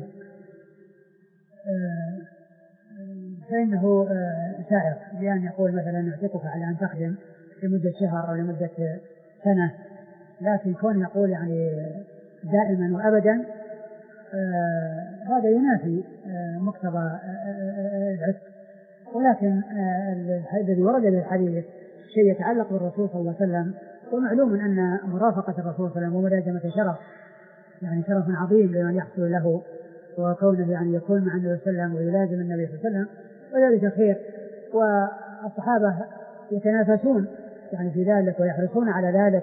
فإنه سائر، بأن يقول مثلا نعتقك على أن تخدم لمدة شهر أو لمدة سنة، لكن كون يقول يعني دائما وأبدا آه هذا ينافي آه مقتضى آه العتق. ولكن الذي ورد بالحديث شيء يتعلق بالرسول صلى الله عليه وسلم، ومعلوم أن مرافقة الرسول صلى الله عليه وسلم وملازمة شرف، يعني شرف عظيم لمن يحصل له، وكونه يعني يكون مع النبي صلى الله عليه وسلم ويلازم النبي صلى الله عليه وسلم، وذلك خير. والصحابة يتنافسون يعني في ذلك ويحرصون على ذلك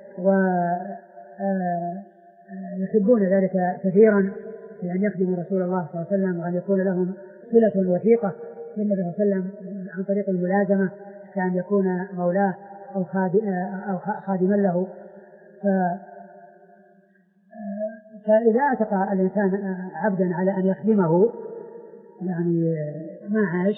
ويحبون ذلك كثيرا، بأن يخدموا رسول الله صلى الله عليه وسلم وأن يكون لهم صلة وثيقة بالنبي صلى الله عليه وسلم عن طريق الملازمة، كأن يكون مولاه أو خادما له. فإذا أعتق الإنسان عبدا على أن يخدمه يعني ما عاش،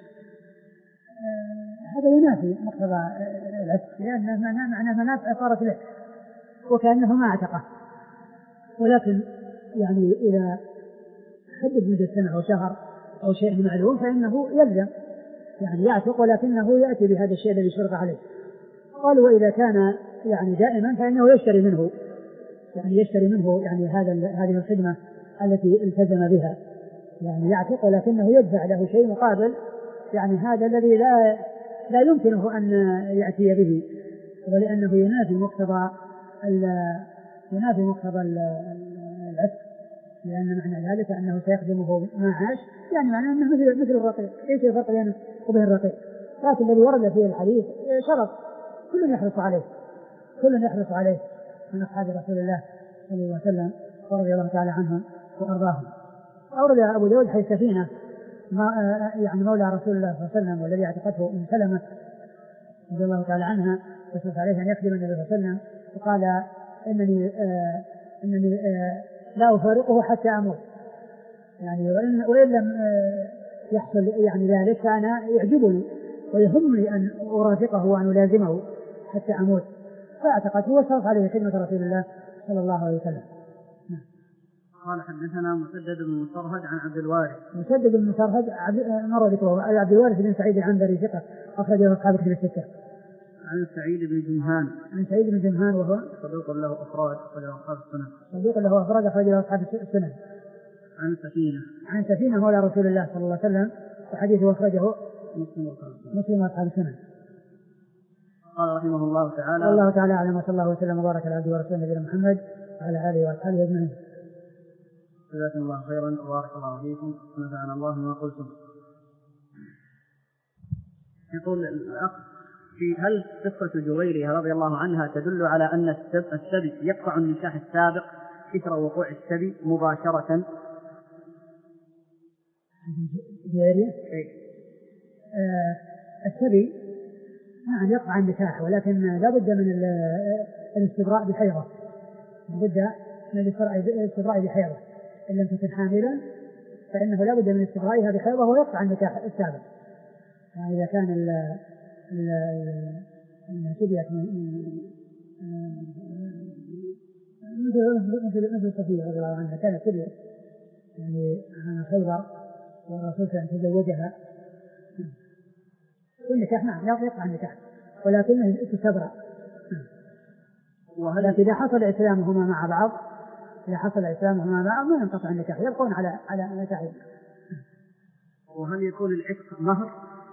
هذا ينافي مقتضى العتق، لأن معنى منافع صارت له وكأنه ما اعتقه. ولكن يعني إذا حدد مدة سنة أو شهر أو شيء معلوم فإنه يلزم يعني يعتق، ولكنه يأتي بهذا الشيء الذي شرط عليه. قالوا: وإذا كان يعني دائما فإنه يشتري منه، يعني يشتري منه يعني هذا هذه الخدمة التي التزم بها، يعني يعتق ولكنه يدفع له شيء مقابل يعني هذا الذي لا لا يمكنه أن يأتي به، ولأنه ينافي مقتضى ينافي مقتضى العتق، لأن معنى ذلك أنه سيخدمه ما عاش، يعني معناه أنه مثل مثل الرقيق، إيش الفرق بينه وبين الرقيق؟ لكن الذي ورد فيه الحديث شرط كل يحرص عليه، كل يحرص عليه من أصحاب رسول الله صلى الله عليه وسلم ورضي الله تعالى عنهم وأرضاهم. أورد أبو داود حديث سفينة يعني مولى رسول الله صلى الله عليه وسلم والذي اعتقته أم سلمة رضي الله تعالى عنها، وشرط عليه أن يخدم النبي صلى الله عليه وسلم، وقال: إنني آه إنني آه لا أفارقه حتى أموت، يعني وإن, وإن لم آه يحصل يعني ذلك فأنا يعجبني ويهمني أن أرافقه وأن ألازمه حتى أموت. فاعتقته وشرط عليه خدمة رسول الله صلى الله عليه وسلم. قال حدثنا مسدد بن مسرهد عن عبد الوارث. مسدد بن مسرهد مر ذكره، عبد الوارث بن سعيد العنبري ثقة، أخرجه أصحاب الكتب الستة. عن سعيد بن جمهان. عن سعيد بن جمهان وهو صدوق له أفراد أخرجه أصحاب السنن. صدوق له أفراد أخرجه أصحاب السنن. عن سفينة. عن سفينة مولى رسول الله صلى الله عليه وسلم، وحديثه أخرجه مسلم وأصحاب السنن. قال رحمه الله تعالى: الله تعالى أعلم، وصلى الله وسلم وبارك على عبده ورسوله نبينا محمد وعلى آله وأصحابه أجمعين. جزاكم الله خيرا وبارك الله فيكم ونفعنا الله بما قلتم. يقول الأخ: في هل قصة جويرية رضي الله عنها تدل على أن السبي يقطع النكاح السابق إثر وقوع السبي مباشرة؟ جويرية آه السبي نعم يقع النكاح، ولكن لا بد من الاستبراء بحيضة، لا بد من الاستبراء بحيضة، إن لم تكن حاملا فإنه لا بد من استبرائها بحيضة ويقع النكاح السابق. يعني إذا كان ال ال سبيت مثل مثل صفية رضي الله عنها كانت سبيت يعني عن خيبر والرسول صلى الله عليه وسلم تزوجها، والنكاح نعم يقع النكاح ولكنه تستبرأ. وهل إذا حصل إسلامهما مع بعض إذا حصل إسلامهما مع بعض ما ينقطع النكاح، يبقون على على نكاحهم. وهل يكون العتق مهر؟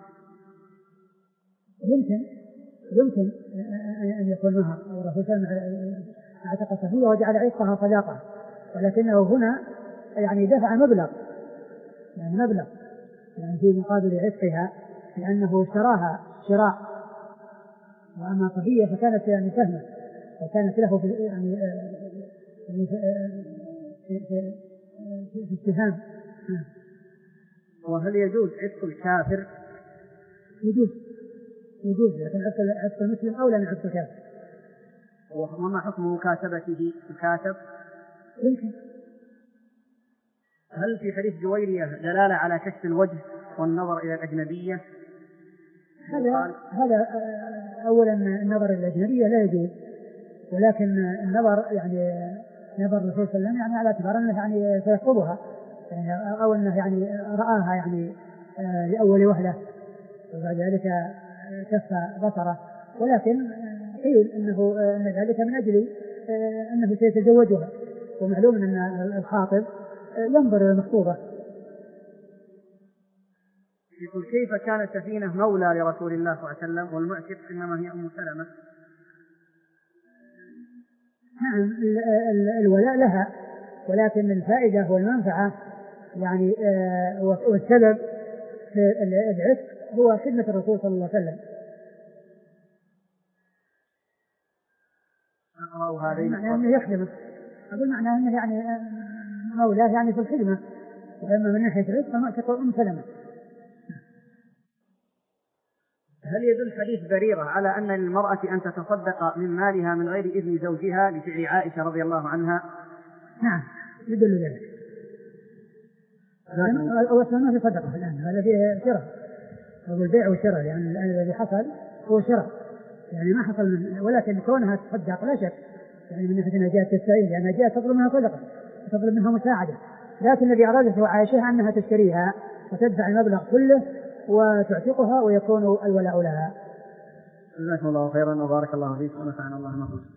يمكن يمكن أن يكون مهر، والرسول صلى الله عليه وسلم اعتق صفية وجعل عتقها صداقة، ولكنه هنا يعني دفع مبلغ يعني مبلغ يعني في مقابل عتقها لأنه اشتراها شراء، وأما صفية فكانت يعني سهمة وكانت له في يعني في في في في السهام. وهل يجوز عتق الكافر؟ يجوز يجوز لكن عتق المسلم أولى من عتق الكافر. وما حكم مكاتبته مكاتب؟ يمكن. هل في حديث جويرية دلالة على كشف الوجه والنظر إلى الأجنبية؟ هذا هذا أولا النظر إلى الأجنبية لا يجوز، ولكن النظر يعني نظر الرسول صلى الله عليه وسلم يعني على اعتبار أنه يعني سيخطبها يعني أو أنه يعني رآها يعني لأول وهلة وبعد ذلك كف بصره، ولكن قيل أنه أن ذلك من أجل أنه سيتزوجها، ومعلوم أن الخاطب ينظر إلى المخطوبة. يقول كيف كانت سفينة مولى لرسول الله صلى الله عليه وسلم والمعتق إنما هي أم سلمة؟ نعم الولاء لها، ولكن الفائدة والمنفعة يعني والسبب في العتق هو خدمة الرسول صلى الله عليه وسلم. أقرأ هذين يعني يخدمه، أقول معناه أنه يعني مولاه يعني في الخدمة، وأما من ناحية العتق فمعتق أم سلمة. هل يدل حديث بريرة على أن للمرأة أن تتصدق من مالها من غير إذن زوجها لفعل عائشة رضي الله عنها؟ نعم يدل ذلك. أولا ما في صدقة الآن، هذا فيه شراء، هو البيع والشراء، يعني الآن الذي حصل هو شراء يعني ما حصل من، ولكن كونها تصدق لا شك يعني من ناحية أنها جاءت تستعين لأنها جاءت تطلب منها صدقة تطلب منها مساعدة، لكن الذي أرادته عائشة أنها تشتريها وتدفع المبلغ كله وتعتقها ويكون الولاء لها. جزاكم الله خيرا وبارك الله فيك ونفعنا الله ما قلت.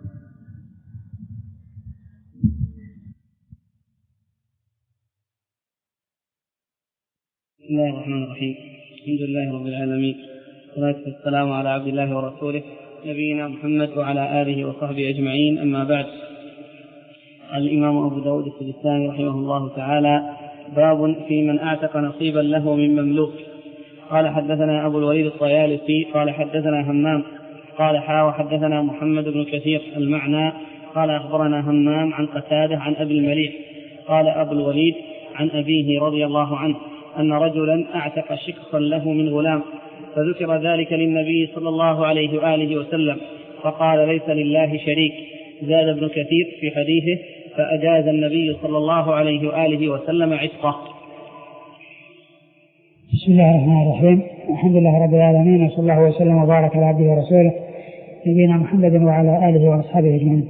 بسم الله الرحمن الرحيم، الحمد لله رب العالمين، والصلاة والسلام على عبد الله ورسوله نبينا محمد وعلى آله وصحبه أجمعين، أما بعد. الإمام أبو داود السجستاني رحمه الله تعالى: باب في من أعتق نصيبا له من مملوك. قال حدثنا أبو الوليد الطيالسي قال حدثنا همام قال حا وحدثنا محمد بن كثير المعنى قال أخبرنا همام عن قتادة عن أبي المليح قال أبو الوليد عن أبيه رضي الله عنه أن رجلا أعتق شقصا له من غلام، فذكر ذلك للنبي صلى الله عليه وآله وسلم فقال: ليس لله شريك. زاد ابن كثير في حديثه: فأجاز النبي صلى الله عليه وآله وسلم عتقه. بسم الله الرحمن الرحيم، الحمد لله رب العالمين، وصلى الله وسلم وبارك على عبده ورسوله نبينا محمد وعلى آله وأصحابه أجمعين.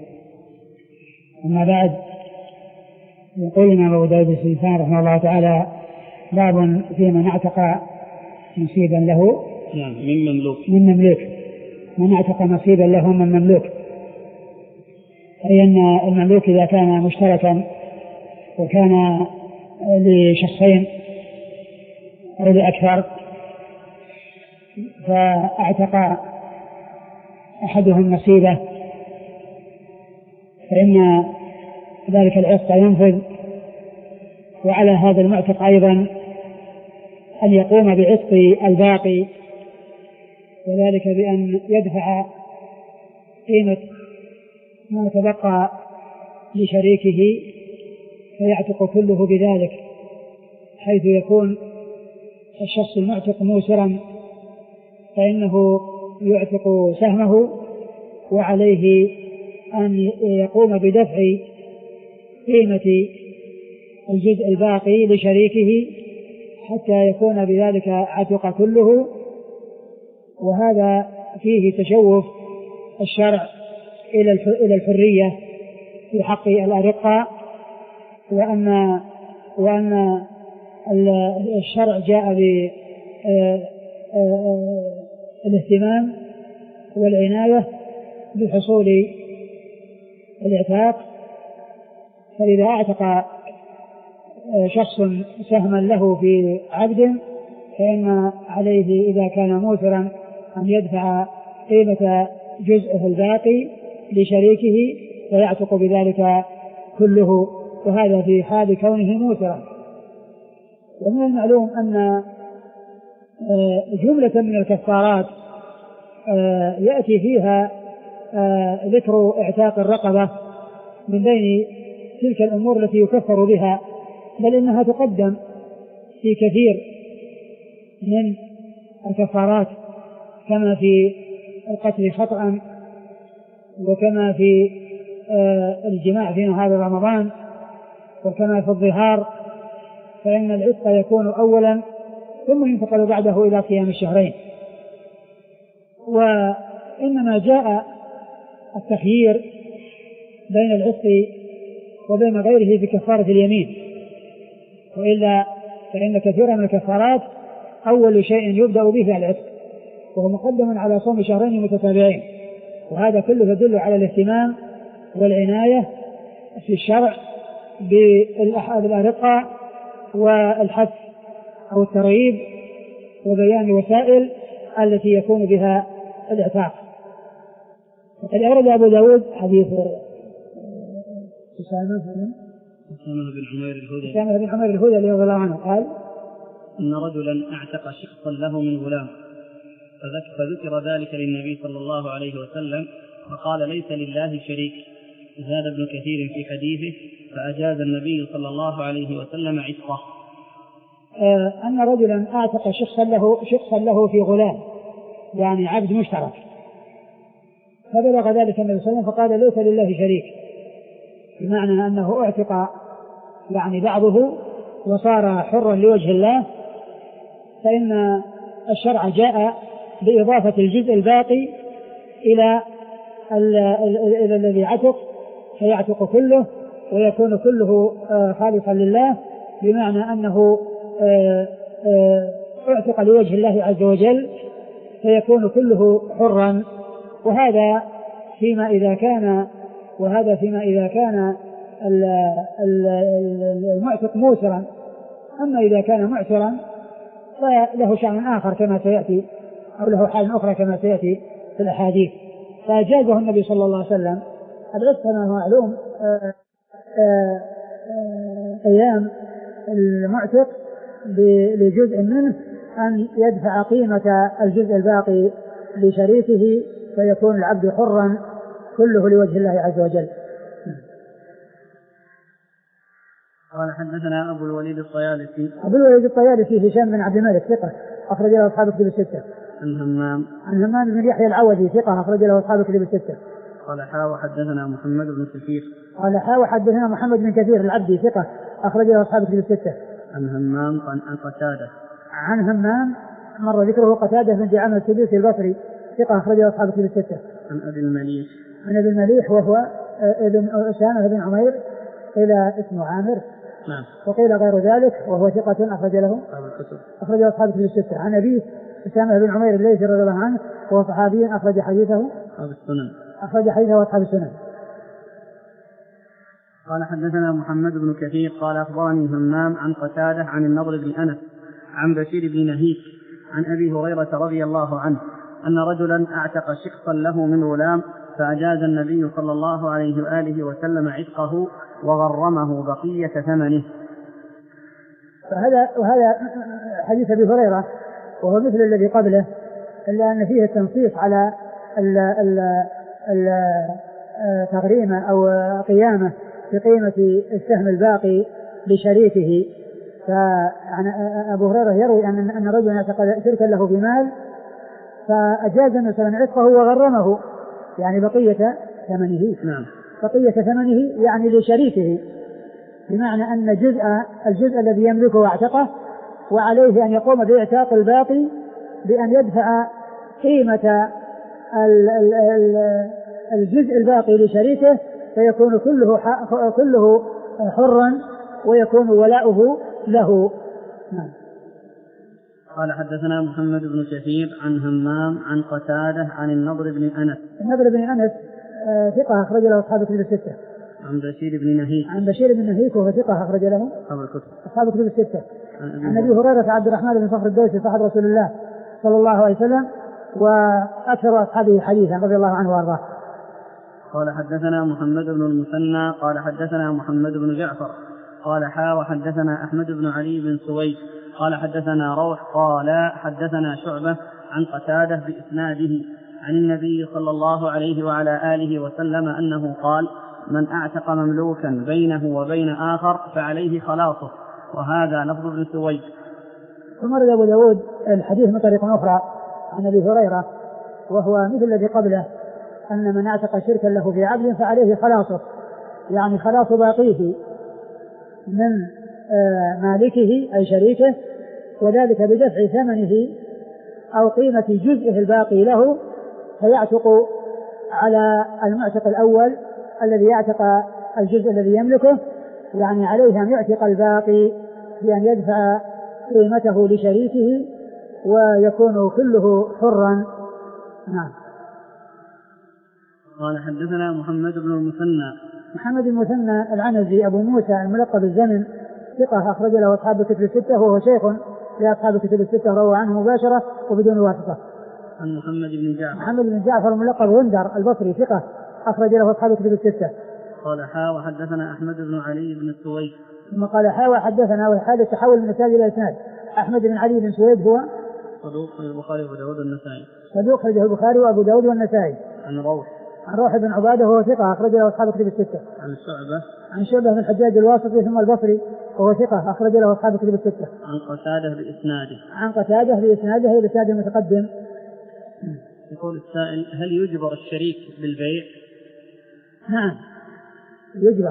أما بعد، يقول الإمام أبو داود السجستاني رحمه الله تعالى: باب في من اعتق نصيبا له من مملوك من مملوك من اعتق نصيبا له من مملوك، أي أن المملوك إذا كان مشتركا وكان لشخصين أو لأكثر فاعتق أحدهم نصيبه فإن ذلك العتق ينفذ، وعلى هذا المعتق أيضا أن يقوم بعتق الباقي، وذلك بأن يدفع قيمة ما تبقى لشريكه فيعتق كله بذلك حيث يكون الشخص المعتق موسرا فإنه يعتق سهمه وعليه أن يقوم بدفع قيمة الجزء الباقي لشريكه حتى يكون بذلك عتق كله. وهذا فيه تشوف الشرع إلى الحرية في حق الأرقاء، وأن وأن الشرع جاء بالاهتمام والعناية بحصول الإعتاق. فإذا اعتق شخص سهما له في عبد فإن عليه إذا كان موسرا أن يدفع قيمة جزءه الباقي لشريكه فيعتق بذلك كله، وهذا في حال كونه موسرا. ومن المعلوم أن جملة من الكفارات يأتي فيها ذكر اعتاق الرقبة من بين تلك الأمور التي يكفر بها، بل إنها تقدم في كثير من الكفارات كما في القتل خطأ، وكما في الجماع في نهار رمضان، وكما في الظهار، فإن العتق يكون أولا ثم ينتقل بعده إلى قيام الشهرين. وإنما جاء التخيير بين العتق وبين غيره في كفارة اليمين، وإلا فإن كثيرا من الكفارات أول شيء يبدأ به العتق، وهو مقدم على صوم شهرين متتابعين، وهذا كله يدل على الاهتمام والعناية في الشرع بالأرقاء والحث أو الترغيب وبيان الوسائل التي يكون بها الاعتاق. وقد أورد أبو داود حديث أسامة بن عمير الهذلي أسامة بن عمير الهذلي رضي الله عنه قال إن رجلا اعتق شخصا له من غلام فذكر ذلك للنبي صلى الله عليه وسلم فقال ليس لله شريك. زاد ابن كثير في حديثه فأجاز النبي صلى الله عليه وسلم عتقه. آه أن رجلا اعتق شخصا له, شخصا له في غلام، يعني عبد مشترك، فبلغ ذلك النبي صلى الله عليه وسلم فقال ليس لله شريك، بمعنى أنه اعتق يعني بعضه وصار حرا لوجه الله، فإن الشرع جاء بإضافة الجزء الباقي إلى إلى الذي عتق فيعتق كله ويكون كله خالصا لله، بمعنى أنه اعتق لوجه الله عز وجل فيكون كله حرا. وهذا فيما إذا كان وهذا فيما إذا كان المعتق موسرا. أما إذا كان معسرا فله شأن آخر كما سيأتي، أو له حال أخرى كما سيأتي في الأحاديث. فأجازه النبي صلى الله عليه وسلم العتق كما هو معلوم أيام المعتق لجزء منه أن يدفع قيمة الجزء الباقي لشريكه فيكون العبد حرا كله لوجه الله عز وجل. قال حدثنا أبو الوليد الطيالسي أبو الوليد الطيالسي هشام بن عبد الملك ثقة أخرج له أصحاب الكتب الستة. عن همام عن همام بن يحيى العوذي ثقة أخرج له أصحاب الكتب الستة. قال حا وحدثنا محمد بن كثير قال حا وحدثنا محمد بن كثير العبدي ثقة أخرج له أصحاب الكتب الستة. عن همام عن قتادة عن همام مر ذكره قتادة بن دعامة السدوسي البصري ثقة أخرج له أصحاب الكتب الستة. عن أبي المليح عن أبي المليح وهو ابن أسامة بن عمير إلى اسمه عامر نعم. وقيل غير ذلك وهو ثقة أخرج له أخرج له أصحاب الكتب الستة. عن أبيه أسامة بن عمير الليثي رضي الله عنه وهو صحابي أخرج حديثه أصحاب السنن أخرج حديثه أصحاب السنن. قال حدثنا محمد بن كثير قال أخبرني همام عن قتادة عن النضر بن أنس عن بشير بن نهيك عن أبي هريرة رضي الله عنه أن رجلا اعتق شخصا له من غلام فأجاز النبي صلى الله عليه وآله وسلم عتقه وغرمه بقية ثمنه. فهذا وهذا حديث أبي هريرة وهو مثل الذي قبله، إلا أن فيه التنصيص على التغريمة أو قيامة بقيمة السهم الباقي لشريكه، فعن أبو هريرة يروي أن أن رجلا اعتقد شركا له بمال فأجاز النبي صلى الله عليه وسلم عتقه وغرمه يعني بقية ثمنه. نعم. بقية ثمنه يعني لشريكه، بمعنى أن جزء الجزء الذي يملكه واعتقه وعليه أن يقوم بإعتاق الباقي بأن يدفع قيمة الجزء الباقي لشريكه فيكون كله كله حرا ويكون ولاؤه له. نعم. قال حدثنا محمد بن كثير عن همام عن قتادة عن النضر بن أنس. النضر بن أنس ثقة أخرج له أصحاب الكتب الستة. عن بشير بن نهيك. عن بشير بن نهيك وهو ثقة أخرج له أصحاب الكتب. أصحاب الكتب الستة. عن أبي هريرة عبد الرحمن بن صخر الدوسي صاحب رسول الله صلى الله عليه وسلم وأكثر أصحابه حديثا رضي الله عنه وأرضاه. قال حدثنا محمد بن المثنى قال حدثنا محمد بن جعفر قال حا وحدثنا أحمد بن علي بن سويد قال حدثنا روح قال حدثنا شعبة عن قتادة بإسناده عن النبي صلى الله عليه وعلى آله وسلم أنه قال: من أعتق مملوكا بينه وبين آخر فعليه خلاصه، وهذا لفظ ابن سويد. ثم رد أبو داود الحديث من طريق أخرى عن أبي هريرة وهو مثل الذي قبله، أن من أعتق شركا له في عبد فعليه خلاصه، يعني خلاص باقيه من مالكه أي شريكه، وذلك بدفع ثمنه أو قيمة جزئه الباقي له، فيعتق على المعتق الأول الذي يعتق الجزء الذي يملكه، يعني عليه أن يعتق الباقي بأن يدفع قيمته لشريكه ويكون كله حرا. نعم. قال حدثنا محمد بن المثنى. محمد بن المثنى العنزي أبو موسى الملقب بالزمن ثقة أخرج له أصحاب الكتب الستة وهو شيخ لأصحاب الكتب الستة روى عنه مباشرة وبدون واسطة. عن محمد بن جعفر. محمد بن جعفر الملقب غندر البصري ثقة أخرج له أصحاب الكتب الستة. قال حا وحدثنا أحمد بن علي بن سويد. ثم قال حا وحدثنا والحال التحول من الإسناد إلى إسناد. أحمد بن علي بن سويد هو صدوق في البخاري وأبو داود والنسائي. صدوق خرجه البخاري وأبو داود والنسائي. عن روح. عن روح بن عبادة وهو ثقة أخرج له أصحاب الكتب الستة. عن شعبة. عن شعبة بن الحجاج الواسطي ثم البصري وهو ثقة أخرج له أصحاب الكتب الستة. عن قتادة بإسناده. عن قتادة بإسناده بإسناد المتقدم. يقول السائل: هل يجبر الشريك بالبيع؟ نعم يجبر.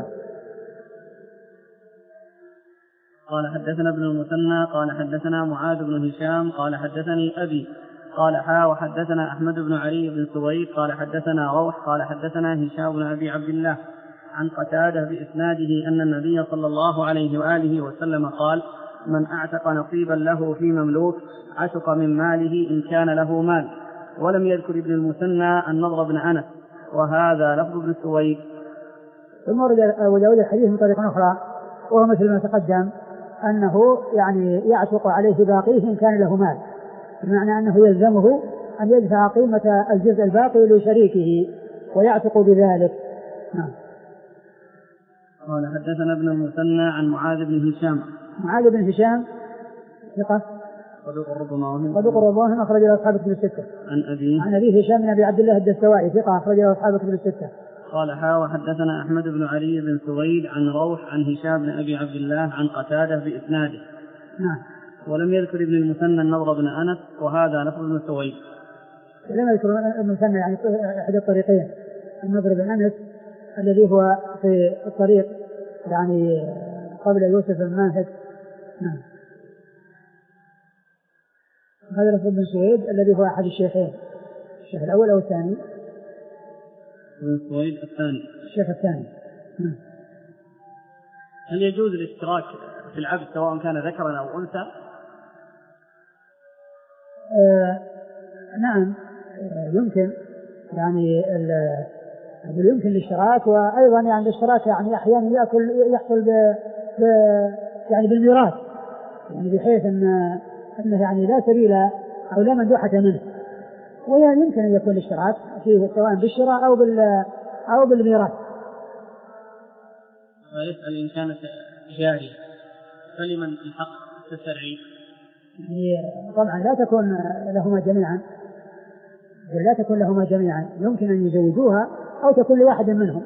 قال حدثنا ابن المثنى قال حدثنا معاذ بن هشام قال حدثني أبي قال حا وحدثنا أحمد بن علي بن سويد قال حدثنا روح قال حدثنا هشام بن أبي عبد الله عن قتادة بإسناده أن النبي صلى الله عليه وآله وسلم قال: من أعتق نصيبا له في مملوك عتق من ماله إن كان له مال. ولم يذكر ابن المثنى النضر بن أنس، وهذا لفظ ابن سويد. ثم ورد أبو داود الحديث من طريق أخرى وهو مثل ما تقدم، أنه يعني يعتق عليه باقيه إن كان له مال، بمعنى أنه يلزمه أن يدفع قيمة الجزء الباقي لشريكه ويعتق بذلك. نعم. قال حدثنا ابن المثنى عن معاذ بن هشام. معاذ بن هشام ثقة صدوق ربما وهم. صدوق ربما وهم أخرج له أصحاب الكتب الستة. عن أبي عن أبي هشام بن أبي عبد الله الدستوائي ثقة أخرج له أصحاب الكتب الستة. قال حا وحدثنا أحمد بن علي بن سويد عن روح عن هشام بن أبي عبد الله عن قتادة بإسناده. نعم. ولم يذكر ابن المثنى النضر بن أنس، وهذا لفظ ابن سويد. لم يذكر ابن المثنى يعني أحد الطريقين، النضر بن أنس الذي هو في الطريق يعني قبل يوسف بن ماهد. نعم. هذا لفظ ابن سويد الذي هو أحد الشيخين، الشيخ الأول أو الثاني؟ ابن سويد الثاني. الشيخ الثاني. نعم. هل يجوز الاشتراك في العبد سواء كان ذكرا أو أنثى؟ آه نعم آه يمكن، يعني يمكن الاشتراك، وأيضا يعني الاشتراك يعني أحيانا يأكل يحصل ب ب يعني بالميراث، يعني بحيث أن أنه يعني لا سبيل أو لا مندوحة منه، ويمكن أن يكون الاشتراك فيه سواء بالشراء أو بال أو بالميراث. ويسأل إن كانت جارية فلمن الحق التسرعي؟ يعني طبعا لا تكون لهما جميعا، لا تكون لهما جميعا، يمكن أن يزوجوها أو تكون لواحد منهم.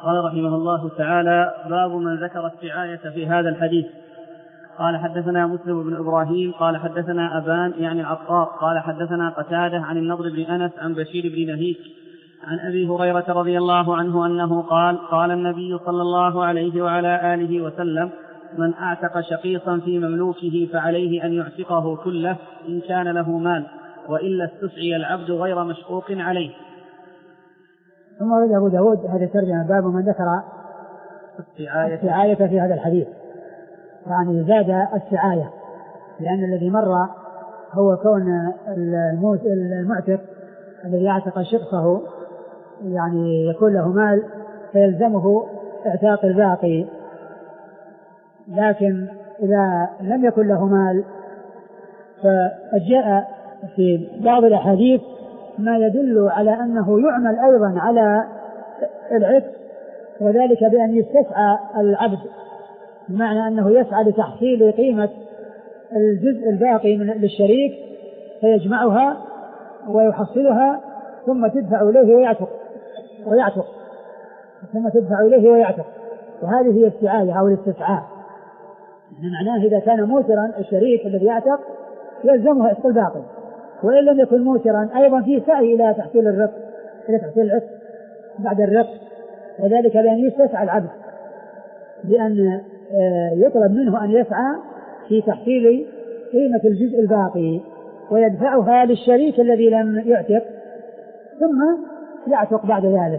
قال رحمه الله تعالى: باب من ذكر السعاية في هذا الحديث. قال حدثنا مسلم بن إبراهيم قال حدثنا أبان يعني العطار قال حدثنا قتادة عن النضر بن أنس عن بشير بن نهيك عن أبي هريرة رضي الله عنه أنه قال: قال النبي صلى الله عليه وعلى آله وسلم: من أعتق شقيصا في مملوكه فعليه أن يعتقه كله إن كان له مال، وإلا استسعي العبد غير مشقوق عليه. ثم ورد أبو داود هذا الترجمة: باب من ذكر السعاية في هذا الحديث، يعني زاد السعاية، لأن الذي مر هو كون المعتق الذي يعتق شقصه يعني يكون له مال فيلزمه اعتاق الباقي، لكن إذا لم يكن له مال فجاء في بعض الأحاديث ما يدل على أنه يعمل أيضا على العتق، وذلك بأن يستسعى العبد، بمعنى أنه يسعى لتحصيل قيمة الجزء الباقي من للشريك فيجمعها ويحصلها ثم تدفع إليه ويعتق ويعتق ثم تدفع إليه ويعتق وهذه هي السعاية أو الاستسعاء. معناه إذا كان موسرا الشريك الذي يعتق يلزمه عتق الباقي، وإن لم يكن موسرا أيضا في سعي إلى تحصيل الرق إلى تحصيل العتق بعد الرق، وذلك بأن يستسعى العبد بأن يطلب منه أن يسعى في تحصيل قيمة الجزء الباقي ويدفعها للشريك الذي لم يعتق ثم يعتق بعد ذلك.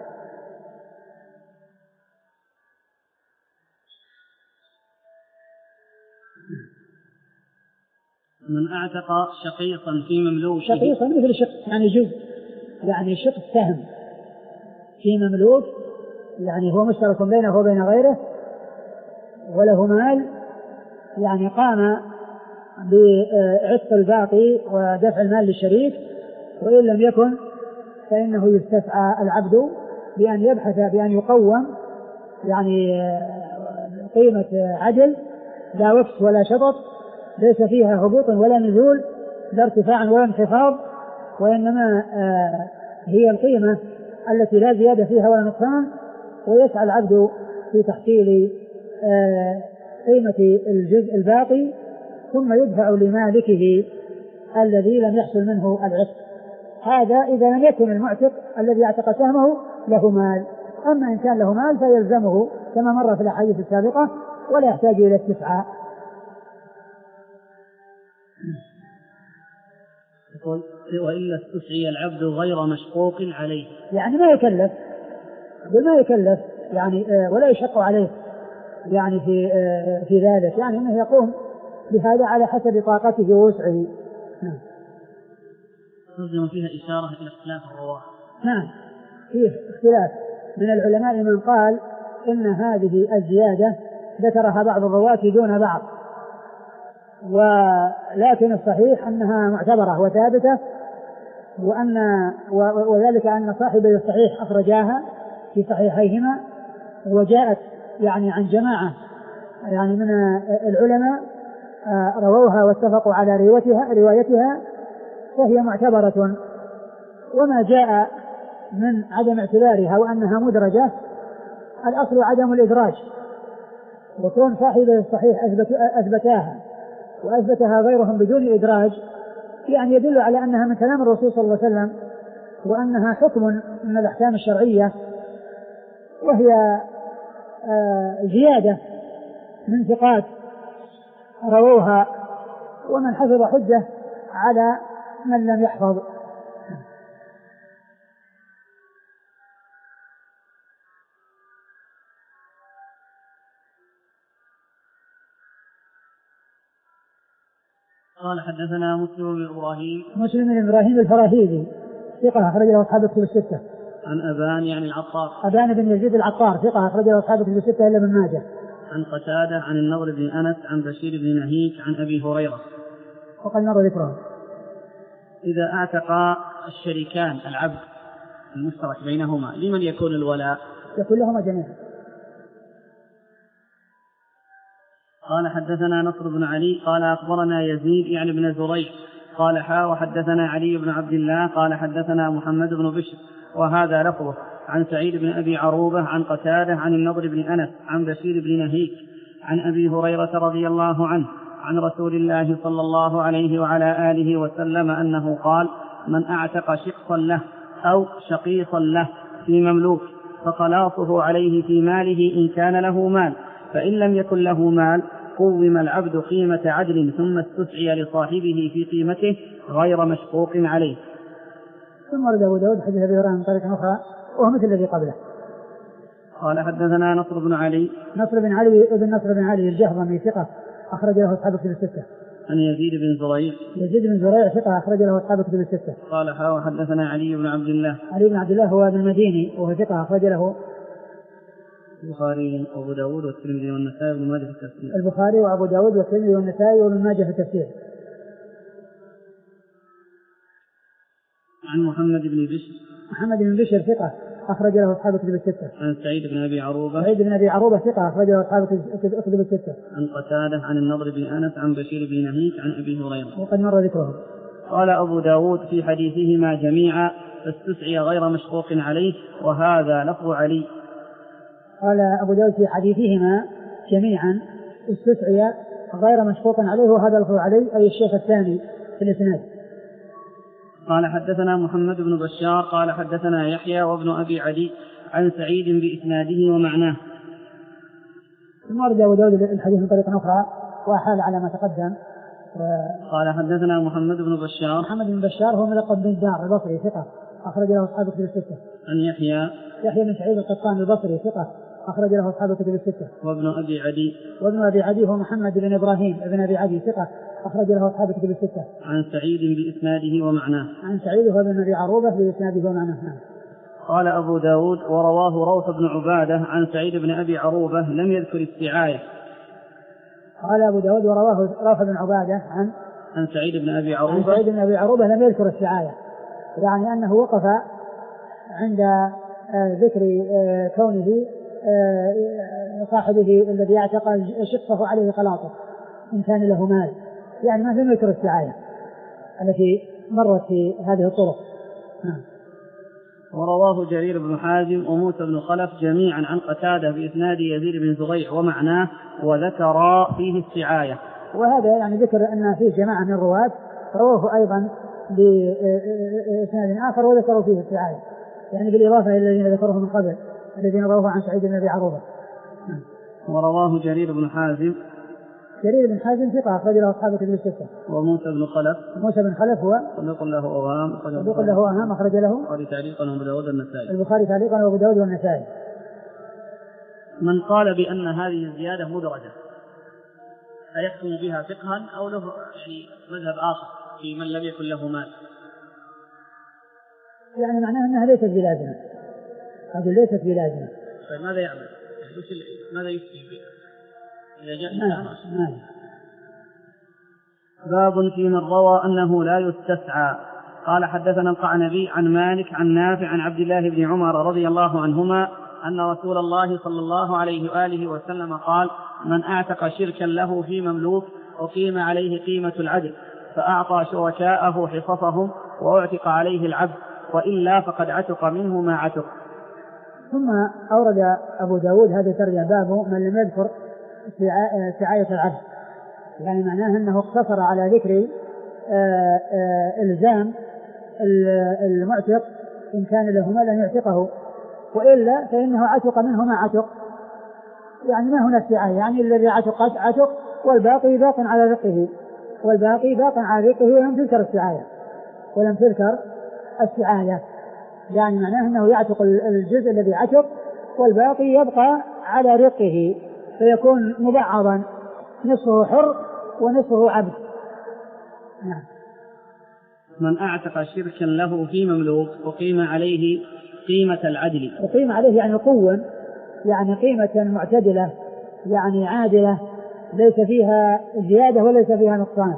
من أعتق شقيصا في مملوك شقيصا مثل شق يعني جزء يعني شق سهم في مملوك، يعني هو مشترك بينه وبين غيره وله مال، يعني قام بعتق الباقي ودفع المال للشريك، وإن لم يكن فإنه يستسعى العبد بأن يبحث بأن يقوم يعني قيمة عدل لا وكس ولا شطط ليس فيها هبوط ولا نزول لا ارتفاع ولا انخفاض، وإنما هي القيمة التي لا زيادة فيها ولا نقصان، ويسعى العبد في تحصيل قيمة الجزء الباقي ثم يدفع لمالكه الذي لم يحصل منه العتق. هذا إذا لم يكن المعتق الذي يعتق سهمه له مال، أما إن كان له مال فيلزمه كما مر في الأحاديث السابقة ولا يحتاج إلى استسعاء. وإلا استسعي العبد غير مشقوق عليه، يعني ما يكلف وما يكلف يعني ولا يشق عليه يعني في في ذلك، يعني انه يقوم بهذا على حسب طاقته ووسعه. نعم. ترجم فيها إشارة إلى اختلاف الرواة. نعم فيه اختلاف من العلماء من قال إن هذه الزيادة ذكرها بعض الرواة دون بعض، ولكن الصحيح أنها معتبرة وثابتة، وأن وذلك أن صاحبي الصحيح أخرجاها في صحيحيهما وجاءت يعني عن جماعة يعني من العلماء رووها واتفقوا على روايتها روايتها فهي معتبرة. وما جاء من عدم اعتبارها وأنها مدرجة الأصل عدم الإدراج، وكون صاحبي الصحيح أثبتاها وأثبتها غيرهم بدون إدراج يعني يدل على أنها من كلام الرسول صلى الله عليه وسلم، وأنها حكم من الأحكام الشرعية، وهي زيادة من ثقات رووها، ومن حفظ حجة على من لم يحفظ. قال حدثنا مسلم بن إبراهيم مسلم بن إبراهيم الفراهيدي ثقة أخرج له أصحاب الكتب الستة. عن أبان يعني العطار أبان بن يزيد العطار ثقة أخرج له أصحاب الكتب الستة إلا ابن ماجه. عن قتادة عن النضر بن أنس عن بشير بن نهيك عن أبي هريرة وقد مر ذكره. إذا اعتق الشريكان العبد المشترك بينهما لمن يكون الولاء؟ يكون لهما جميعا. قال حدثنا نصر بن علي قال أخبرنا يزيد يعني بن زريع قال حا وحدثنا علي بن عبد الله قال حدثنا محمد بن بشر وهذا لفظه عن سعيد بن أبي عروبة عن قتادة عن النضر بن أنس عن بشير بن نهيك عن أبي هريرة رضي الله عنه عن رسول الله صلى الله عليه وعلى آله وسلم أنه قال: من أعتق شقصا له أو شقيصا له في مملوك فخلاصه عليه في ماله إن كان له مال، فإن لم يكن له مال قوم العبد قيمة عدل ثم استسعي لصاحبه في قيمته غير مشقوق عليه. ثم ورد أبو داود حديث أبي هريرة من طريق أخرى وهو مثل الذي قبله. قال: حدثنا نصر بن علي نصر بن علي ابن نصر بن علي الجهضمي ثقة أخرج له أصحاب الكتب الستة. عن يزيد بن زريع يزيد بن زريع ثقة أخرج له أصحاب الكتب الستة. قال: حاوى حدثنا علي بن عبد الله علي بن عبد الله هو ابن المديني وهو ثقة أخرج له البخاري وأبو داود والترمذي والنسائي وابن ماجه في التفسير. البخاري وأبو داود والترمذي والنسائي وابن ماجه في التفسير. عن محمد بن بشر محمد بن بشر ثقة أخرج له أصحاب الكتب الستة. عن سعيد بن أبي عروبة سعيد بن أبي عروبة ثقة أخرج له أصحاب الكتب الستة. عن قتادة عن النضر بن أنس عن بشير بن نهيك عن أبي هريرة وقد مر ذكرهم. قال أبو داود في حديثهما جميعا: فاستسعي غير مشقوق عليه، وهذا لفظ علي. قال أبو داود في حديثهما جميعا استسعي غير مشقوق عليه، وهذا لفظ علي أي الشيخ الثاني في الإسناد. قال: حدثنا محمد بن بشار قال: حدثنا يحيى وابن أبي عدي عن سعيد بإسناده ومعناه. ثم ورد أبو داود الحديث من طريق أخرى وأحال على ما تقدم. و... قال: حدثنا محمد بن بشار محمد بن بشار هو ملقب بن دار البصري ثقة أخرج له أصحاب الكتب الستة. عن يحيى يحيى بن سعيد القطان البصري ثقة أخرج له أصحاب الكتب الستة. وابن أبي عدي وابن أبي عدي هو محمد بن إبراهيم ابن أبي عدي ثقة أخرج له أصحاب الكتب الستة. عن سعيد بإسناده ومعناه. عن سعيد هو ابن أبي عروبة بإسناده ومعناه. قال أبو داود: ورواه روث بن عبادة عن سعيد بن أبي عروبة لم يذكر السعاية. قال أبو داود: ورواه روث بن عبادة عن عن سعيد بن أبي عروبة عن سعيد بن أبي عروبة لم يذكر السعاية، يعني أنه وقف عند ذكر كونه صاحبه الذي يعتق شقه عليه خلاصه إن كان له مال، يعني ما لم يذكر السعاية التي مرت في هذه الطرق. ورواه جرير بن حازم وموسى بن خلف جميعا عن قتادة بإسناد يزيد بن زريع ومعناه، وذكر فيه السعاية. وهذا يعني ذكر أن فيه جماعة من الرواة رواه أيضا بإسناد آخر وذكروا فيه السعاية، يعني بالإضافة إلى الذين ذكروه من قبل الذين رواه عن سعيد بن أبي عروبة. ورواه جرير بن حازم جرير بن حازم ثقة أخرج له أصحاب الكتب الستة. وموسى بن خلف موسى بن خلف هو صدوق له أوهام صدوق له أوهام أخرج له البخاري تعليقا وأبو داود والنسائي. البخاري تعليقا وأبو داود والنسائي. من قال بأن هذه الزيادة مدرجة أيحكم بها فقها أو له يعني مذهب آخر في من لم يكن له مال؟ يعني معناه أنها ليست بلازمة، أقول ليست بلازمة. طيب ماذا يعمل؟ ماذا يفتي به؟ إذا جاء نعم. باب في من روى أنه لا يستسعى. قال: حدثنا القعنبي عن مالك عن نافع عن عبد الله بن عمر رضي الله عنهما أن رسول الله صلى الله عليه وآله وسلم قال: من أعتق شركا له في مملوك أقيم عليه قيمة العدل، فأعطى شركاءه حصصهم وأعتق عليه العبد، وإلا فقد عتق منه ما عتق. ثم أورد أبو داود هذا ترجع بابه من لم يذكر سعاية العبد، يعني معناه أنه اقتصر على ذكر إلزام المعتق إن كان له مال أن يعتقه، وإلا فإنه عتق منه ما عتق، يعني ما هنا السعاية، يعني الذي عتق عتق والباقي باق على رقه والباقي باق على رقه ولم تذكر السعاية ولم تذكر السعاية يعني معناه أنه يعتق الجزء الذي عتق والباقي يبقى على رقه فيكون مبعضا، نصفه حر ونصفه عبد. نعم. من أعتق شركا له في مملوك أقيم عليه قيمة العدل. أقيم عليه يعني قوة، يعني قيمة معتدلة، يعني عادلة ليس فيها زيادة وليس فيها نقصان.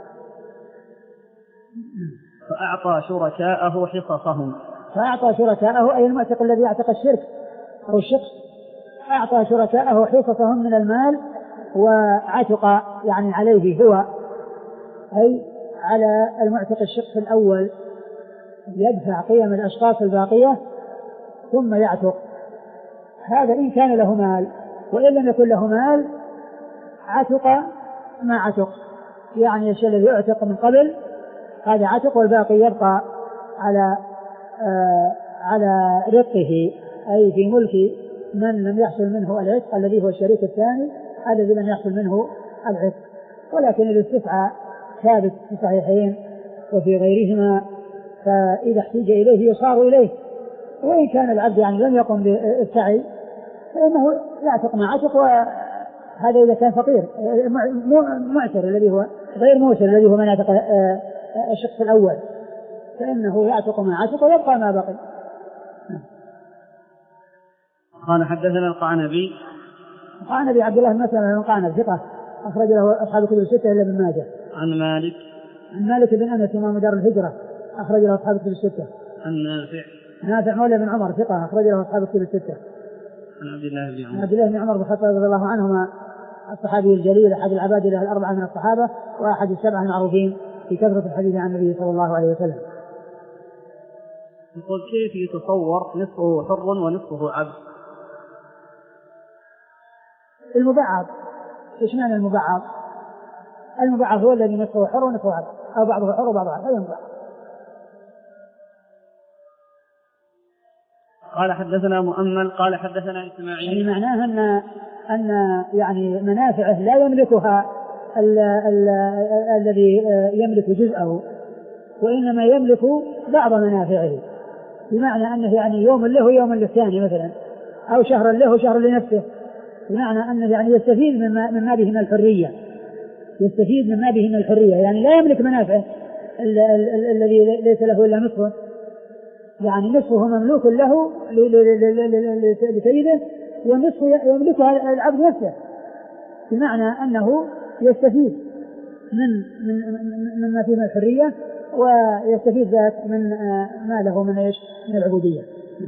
فأعطى شركاءه حصصهم. فأعطى شركاءه أي المعتق الذي يعتق الشرك أو الشخص، أعطى شركاءه حصصهم من المال وعتق يعني عليه هو، أي على المعتق الشخص الأول يدفع قيم الأشخاص الباقية ثم يعتق، هذا إن كان له مال، وإن لم يكن له مال عتق ما عتق، يعني الشيء الذي يعتق من قبل هذا عتق، والباقي يبقى على آه على رقه، أي في ملك من لم يحصل منه العتق الذي هو الشريك الثاني الذي لم يحصل منه العتق. ولكن الاستفعاء ثابت في الصحيحين وفي غيرهما، فإذا احتيج إليه يصار إليه، وإن كان العبد يعني لم يقم بالسعي فإنه يعتق ما عتق، وهذا إذا كان فقير معسر الذي هو غير موسر الذي هو من يعتق الشخص الأول فإنه يعتق ما عتق ويبقى ما بقي. قال حدثنا القعنبي. القعنبي عبد الله بن مسلمة القعنبي ثقة أخرج له أصحاب الكتب الستة إلا ابن ماجه. عن مالك. عن مالك بن أنس إمام دار الهجرة أخرج له أصحاب الكتب الستة. عن نافع. نافع مولى بن عمر ثقة أخرج له أصحاب الكتب الستة. عن عبد الله بن عمر. عبد الله بن عمر بن الخطاب رضي الله عنهما الصحابي الجليل أحد العبادلة الأربعة من الصحابة وأحد السبعة المعروفين في كثرة الحديث عن النبي صلى الله عليه وسلم. يقول كيف يتصور نصفه حر ونصفه عبد؟ المبعض. ايش معنى المبعض؟ المبعض هو الذي نصفه حر ونصفه عبد، أو بعضه حر وبعضه عبد، هذا المبعض. قال حدثنا مؤمل قال حدثنا إسماعيل. يعني معناه أن أن يعني منافعه لا يملكها الذي يملك جزءه، وإنما يملك بعض منافعه، بمعنى أنه يعني يوم له ويوم للثاني مثلا، أو شهر له وشهر لنفسه، بمعنى أنه يعني يستفيد مما, مما به من الحرية، يستفيد مما به من الحرية، يعني لا يملك منافعه الذي ليس له إلا نصفه، يعني نصفه مملوك له لسيده والنصف يملكها العبد نفسه، بمعنى أنه يستفيد من من مما فيه من الحرية، ويستفيد ذات من ما له من ايش من العبودية.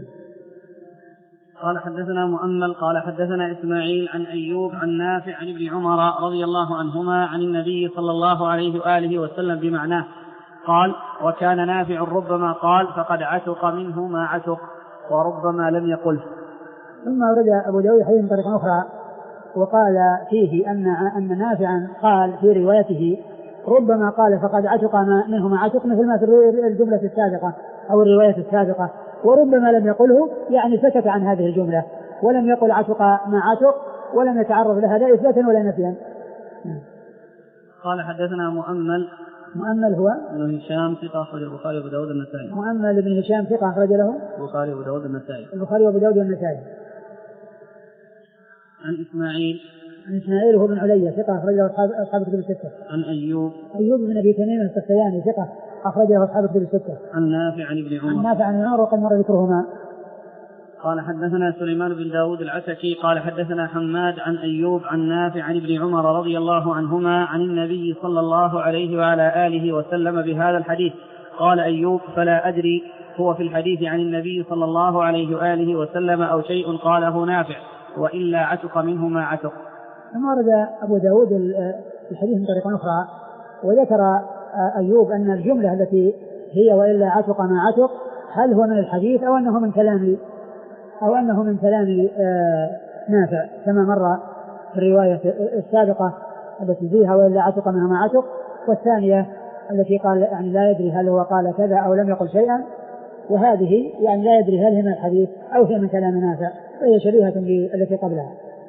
قال حدثنا مؤمل قال حدثنا إسماعيل عن أيوب عن نافع عن ابن عمر رضي الله عنهما عن النبي صلى الله عليه وآله وسلم بمعناه قال: وكان نافع ربما قال فقد عتق منه ما عتق، وربما لم يقل. ثم ورد أبو داود حديث من طريق أخرى وقال فيه أن أن نافعا قال في روايته ربما قال فقد عتق منه ما عتق، مثل ما في الجملة السابقة أو الرواية السابقة، وربما لم يقله يعني سكت عن هذه الجملة ولم يقل عتق ما عتق ولم يتعرض لها لا إثباتا ولا نفيا. قال حدثنا مؤمل. مؤمل هو ابن هشام ثقة أخرج البخاري وأبو داود النسائي. مؤمل ابن هشام ثقة أخرج له البخاري وأبو داود النسائي. البخاري وأبو داود النسائي. عن إسماعيل. عن إسماعيل هو بن علي ثقة أخرج له أصحاب الكتب الستة. عن أيوب. أيوب بن أبي تميم السختياني ثقة أخرج له أصحاب الكتب الستة. عن نافع عن ابن عمر. عن نافع عن ابن عمر وقد مر ذكرهما. قال حدثنا سليمان بن داود العتكي قال حدثنا حماد عن أيوب عن نافع عن ابن عمر رضي الله عنهما عن النبي صلى الله عليه وعلى آله وسلم بهذا الحديث. قال أيوب: فلا أدري هو في الحديث عن النبي صلى الله عليه وآله وسلم أو شيء قاله نافع، وإلا عتق منه ما عتق. ثم ورد أبو داود الحديث من طريق أخرى وذكر أيوب أن الجملة التي هي وإلا عتق ما عتق هل هو من الحديث أو أنه من كلام أو أنه من كلام نافع كما مر في الرواية السابقة التي فيها وإلا عتق منه ما عتق، والثانية التي قال يعني لا يدري هل هو قال كذا أو لم يقل شيئا، وهذه يعني لا يدري هل هي من الحديث أو هي من كلام نافع، وهي شبيهة بالتي قبلها.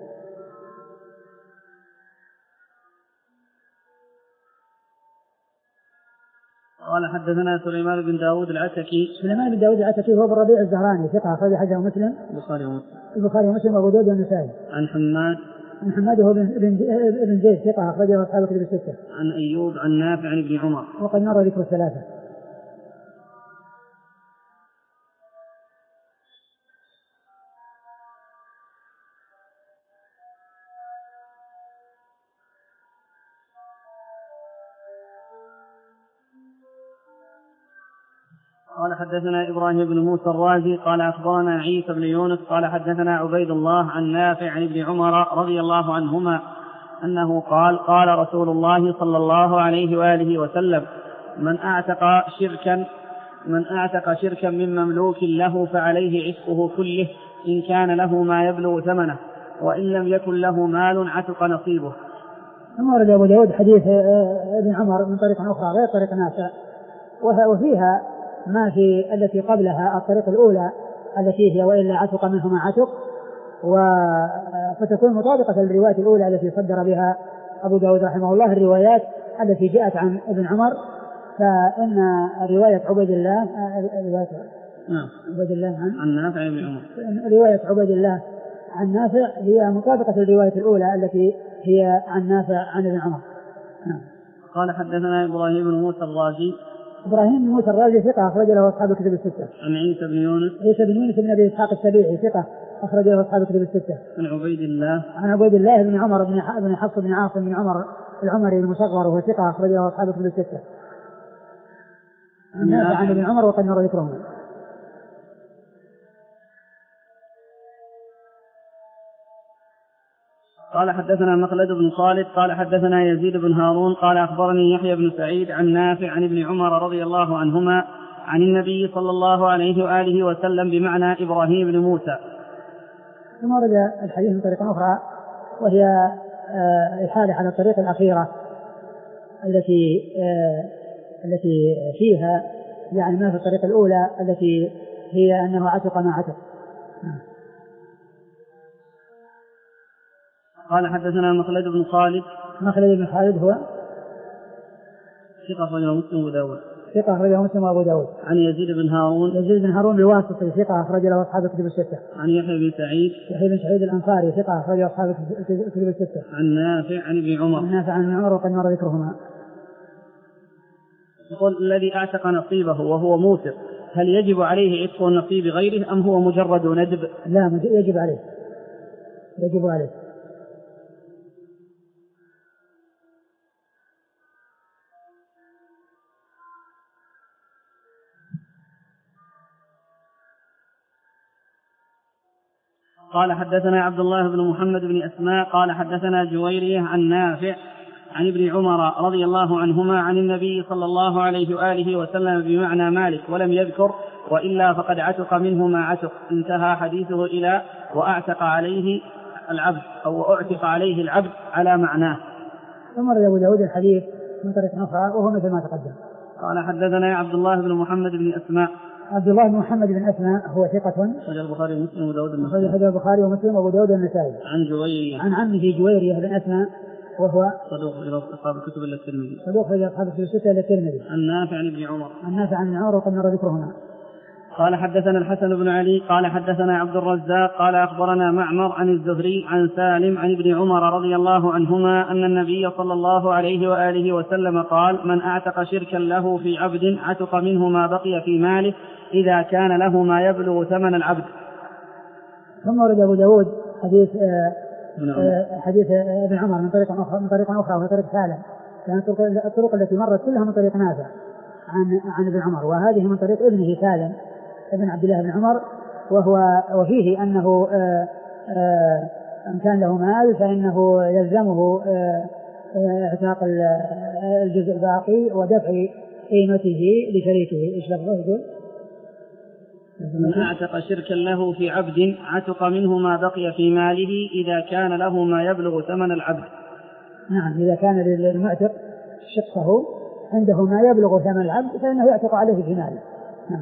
قال حدثنا سليمان بن داود العتكي. سليمان بن داود العتكي هو بالربيع الزهراني ثقة أخرج حديثه مسلم البخاري ومسلم البخاري ومسلم وأبو داود والنسائي. عن حماد. عن حماد هو بن زيد ثقة أخرجه أصحاب الكتب الستة. عن أيوب عن نافع عن ابن عمر وقد مر ذكر الثلاثة. قال حدثنا إبراهيم بن موسى الرازي قال أخبرنا عيسى بن يونس قال حدثنا عبيد الله عن نافع عن ابن عمر رضي الله عنهما أنه قال: قال رسول الله صلى الله عليه وآله وسلم: من أعتق شركا من أعتق شركا من مملوك له فعليه عتقه كله إن كان له ما يبلغ ثمنه، وإن لم يكن له مال عتق نصيبه. ثم ورد أبو داود حديث ابن عمر من طريق أخرى غير طريق نافع، وفيها ما في التي قبلها الطريق الأولى التي هي وإلا عتق منه ما عتق، فتكون مطابقة للرواية الأولى التي صدر بها أبو داود رحمه الله الروايات التي جاءت عن ابن عمر. فإن رواية عبيد الله رواية عبيد الله عن, عن نافع بن عمر رواية عبيد الله عن نافع هي مطابقة للرواية الأولى التي هي عن نافع عن ابن عمر. نعم. قال حدثنا إبراهيم بن موسى الرازي. إبراهيم بن موسى الرازي ثقة أخرج له أصحاب الكتب الستة. عن عيسى بن يونس. عيسى بن يونس بن أبي إسحاق السبيعي ثقة أخرج له أصحاب الكتب الستة. عن عبيد الله. عن عبيد الله بن عمر بن حفص بن عاصم بن عمر العمري المصغر وهو ثقة أخرج له أصحاب الكتب الستة. عن نافع عن ابن عمر وقد مر ذكرهم. قال حدثنا مخلد بن خالد قال حدثنا يزيد بن هارون قال أخبرني يحيى بن سعيد عن نافع عن ابن عمر رضي الله عنهما عن النبي صلى الله عليه وآله وسلم بمعنى إبراهيم بن موسى. ثم ورد الحديث من طريقة أخرى وهي الحالة على الطريقة الأخيرة التي التي فيها يعني ما في الطريقة الأولى التي هي أنه عتق ما عتق. قال حدثنا مخلد بن خالد. مخلد بن خالد هو ثقة أخرجه مسلم وأبو داود. ثقة أخرجه مسلم وأبو داود. عن يزيد بن هارون. يزيد بن هارون الواسطي ثقة أخرج له أصحاب الكتب الستة. عن يحيى بن سعيد. يحيى بن سعيد الأنصاري ثقة أخرج له أصحاب الكتب الستة. عن نافع عن ابن عمر. عن نافع عن ابن عمر وقد مر ذكرهما. يقول الذي أعتق نصيبه وهو موسر هل يجب عليه عتق النصيب غيره أم هو مجرد ندب؟ لا يجب عليه يجب عليه. قال حدثنا عبد الله بن محمد بن أسماء قال حدثنا جويرية عن نافع عن ابن عمر رضي الله عنهما عن النبي صلى الله عليه وآله وسلم بمعنى مالك ولم يذكر وإلا فقد عتق منه ما عتق. انتهى حديثه إلى وأعتق عليه العبد أو أعتق عليه العبد على معناه. ثم رد أبو داود الحديث من طريق أخرى وهو مثل ما تقدم. قال حدثنا عبد الله بن محمد بن أسماء. عبد الله بن محمد بن أسماء هو ثقة أخرج البخاري ومسلم وأبو داود النسائي. أخرج البخاري ومسلم وأبو داود النسائي. عن جويرية. عن عمه جويرية بن أسماء وهو صدوق إلى أصحاب الكتب إلا الترمذي. صدوق إلى أصحاب الكتب الستة إلا الترمذي. عن نافع عن ابن عمر. عن نافع عن ابن عمر وقد مر ذكرهما. قال حدثنا الحسن بن علي قال حدثنا عبد الرزاق قال أخبرنا معمر عن الزهري عن سالم عن ابن عمر رضي الله عنهما أن النبي صلى الله عليه وآله وسلم قال من أعتق شركا له في عبد عتق منه ما بقي في ماله إذا كان له ما يبلغ ثمن العبد. ثم ورد أبو داود حديث آه آه حديث ابن عمر من طريق أخرى من طريق أخرى ومن طريق سالم، كانت الطرق التي مرت كلها من طريق نافع عن عن ابن عمر، وهذه من طريق ابنه سالم ابن عبد الله بن عمر، وهو وفيه أنه آه آه إن كان له مال فإنه يلزمه آه آه اعتاق الجزء الباقي ودفع قيمته لشريكه. ايش لفظه؟ من أعتق شركا له في عبد عتق منه ما بقي في ماله إذا كان له ما يبلغ ثمن العبد. نعم، إذا كان للمعتق شقه عنده ما يبلغ ثمن العبد فإنه يعتق عليه في ماله. نعم.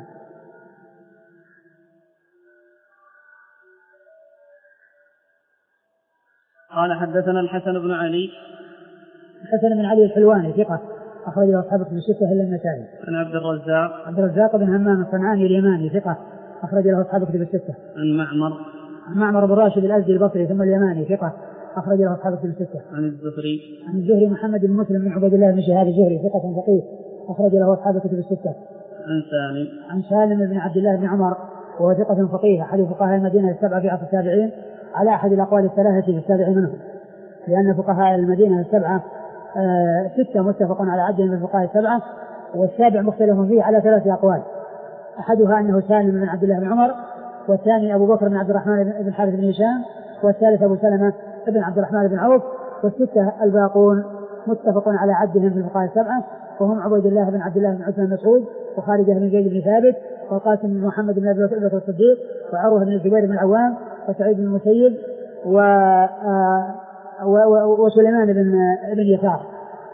قال حدثنا الحسن بن علي. الحسن بن علي الحلواني ثقة أخرج له أصحاب الكتب الستة إلا النسائي. عن عبد الرزاق. عبد الرزاق بن همام الصنعاني اليماني ثقة أخرج له أصحاب الكتب الستة. عن معمر. عن معمر بن راشد الأزدي البصري ثم اليماني ثقة أخرج له أصحاب الكتب الستة. عن الزهري. عن الزهري محمد بن مسلم بن عبيد الله بن شهاب الزهري ثقة فقيه أخرج له أصحاب الكتب الستة. عن سالم. عن سالم بن عبد الله بن عمر وهو ثقة فقيه أحد فقهاء المدينة السبعة في عصر التابعين على أحد الأقوال الثلاثة في السابع منهم، لأن فقهاء المدينة السبعة آه ستة متفق على عدد من الفقهاء السبعة، والسابع مختلف فيه على ثلاثة أقوال، أحدها أنه سالم بن عبد الله بن عمر، والثاني أبو بكر بن عبد الرحمن بن الحارث بن هشام، والثالث أبو سلمة بن عبد الرحمن بن عوف، والستة الباقون متفق على عدهم في الفقهاء السبعة، وهم عبيد الله بن عبد الله بن عثمان بن مسعود، وخالد بن زيد بن ثابت، وقاسم بن محمد بن أبي بكر الصديق، وعروة بن الزبير بن العوام، وسعيد بن المسيب، و وسليمان بن بن يسار.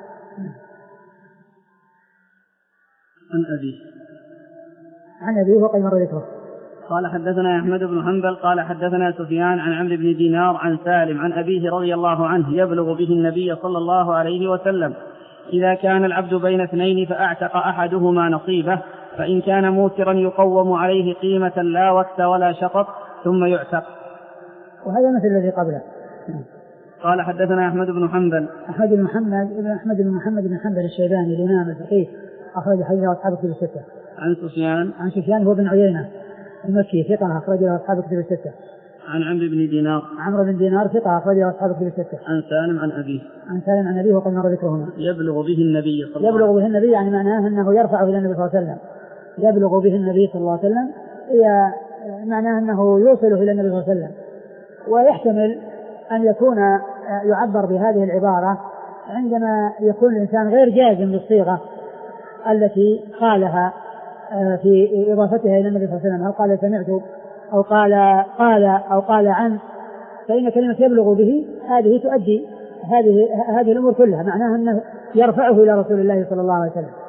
عن أبي عن أبي وقد مر ذكره. قال حدثنا أحمد بن حنبل قال حدثنا سفيان عن عمرو بن دينار عن سالم عن أبيه رضي الله عنه يبلغ به النبي صلى الله عليه وسلم: إذا كان العبد بين اثنين فأعتق أحدهما نصيبه، فإن كان موسرا يقوم عليه قيمة لا وقت ولا شطط ثم يعتق. وهذا مثل الذي قبله. قال حدثنا أحمد بن حنبل أحمد بن محمد بن أحمد بن محمد بن حنبل الشيباني الإمام الفقيه أخرج حديثه أصحاب الكتب الستة. عن سفيان عن سفيان هو بن عيينة المكي ثقة أخرجه أصحاب الكتب الستة. عن عمرو بن دينار عمرو بن دينار ثقة أخرجه أصحاب الكتب الستة. عن سالم عن أبيه عن سالم عن أبيه وقد مر ذكرهما. يبلغ به النبي صلى الله عليه وسلم. يبلغ به النبي يعني معناه أنه يرفعه إلى النبي صلى الله عليه وسلم. يبلغ به النبي صلى الله عليه وسلم هي معناه أنه يوصله إلى النبي صلى الله عليه وسلم. ويحتمل أن يكون يعبر بهذه العبارة عندما يكون الإنسان غير جازم بالصيغة التي قالها في إضافتها إلى النبي صلى الله عليه وسلم، هل قال سمعت أو قال قال أو قال عن، فإن كلمة يبلغ به هذه تؤدي هذه هذه الأمور كلها، معناها أنه يرفعه إلى رسول الله صلى الله عليه وسلم.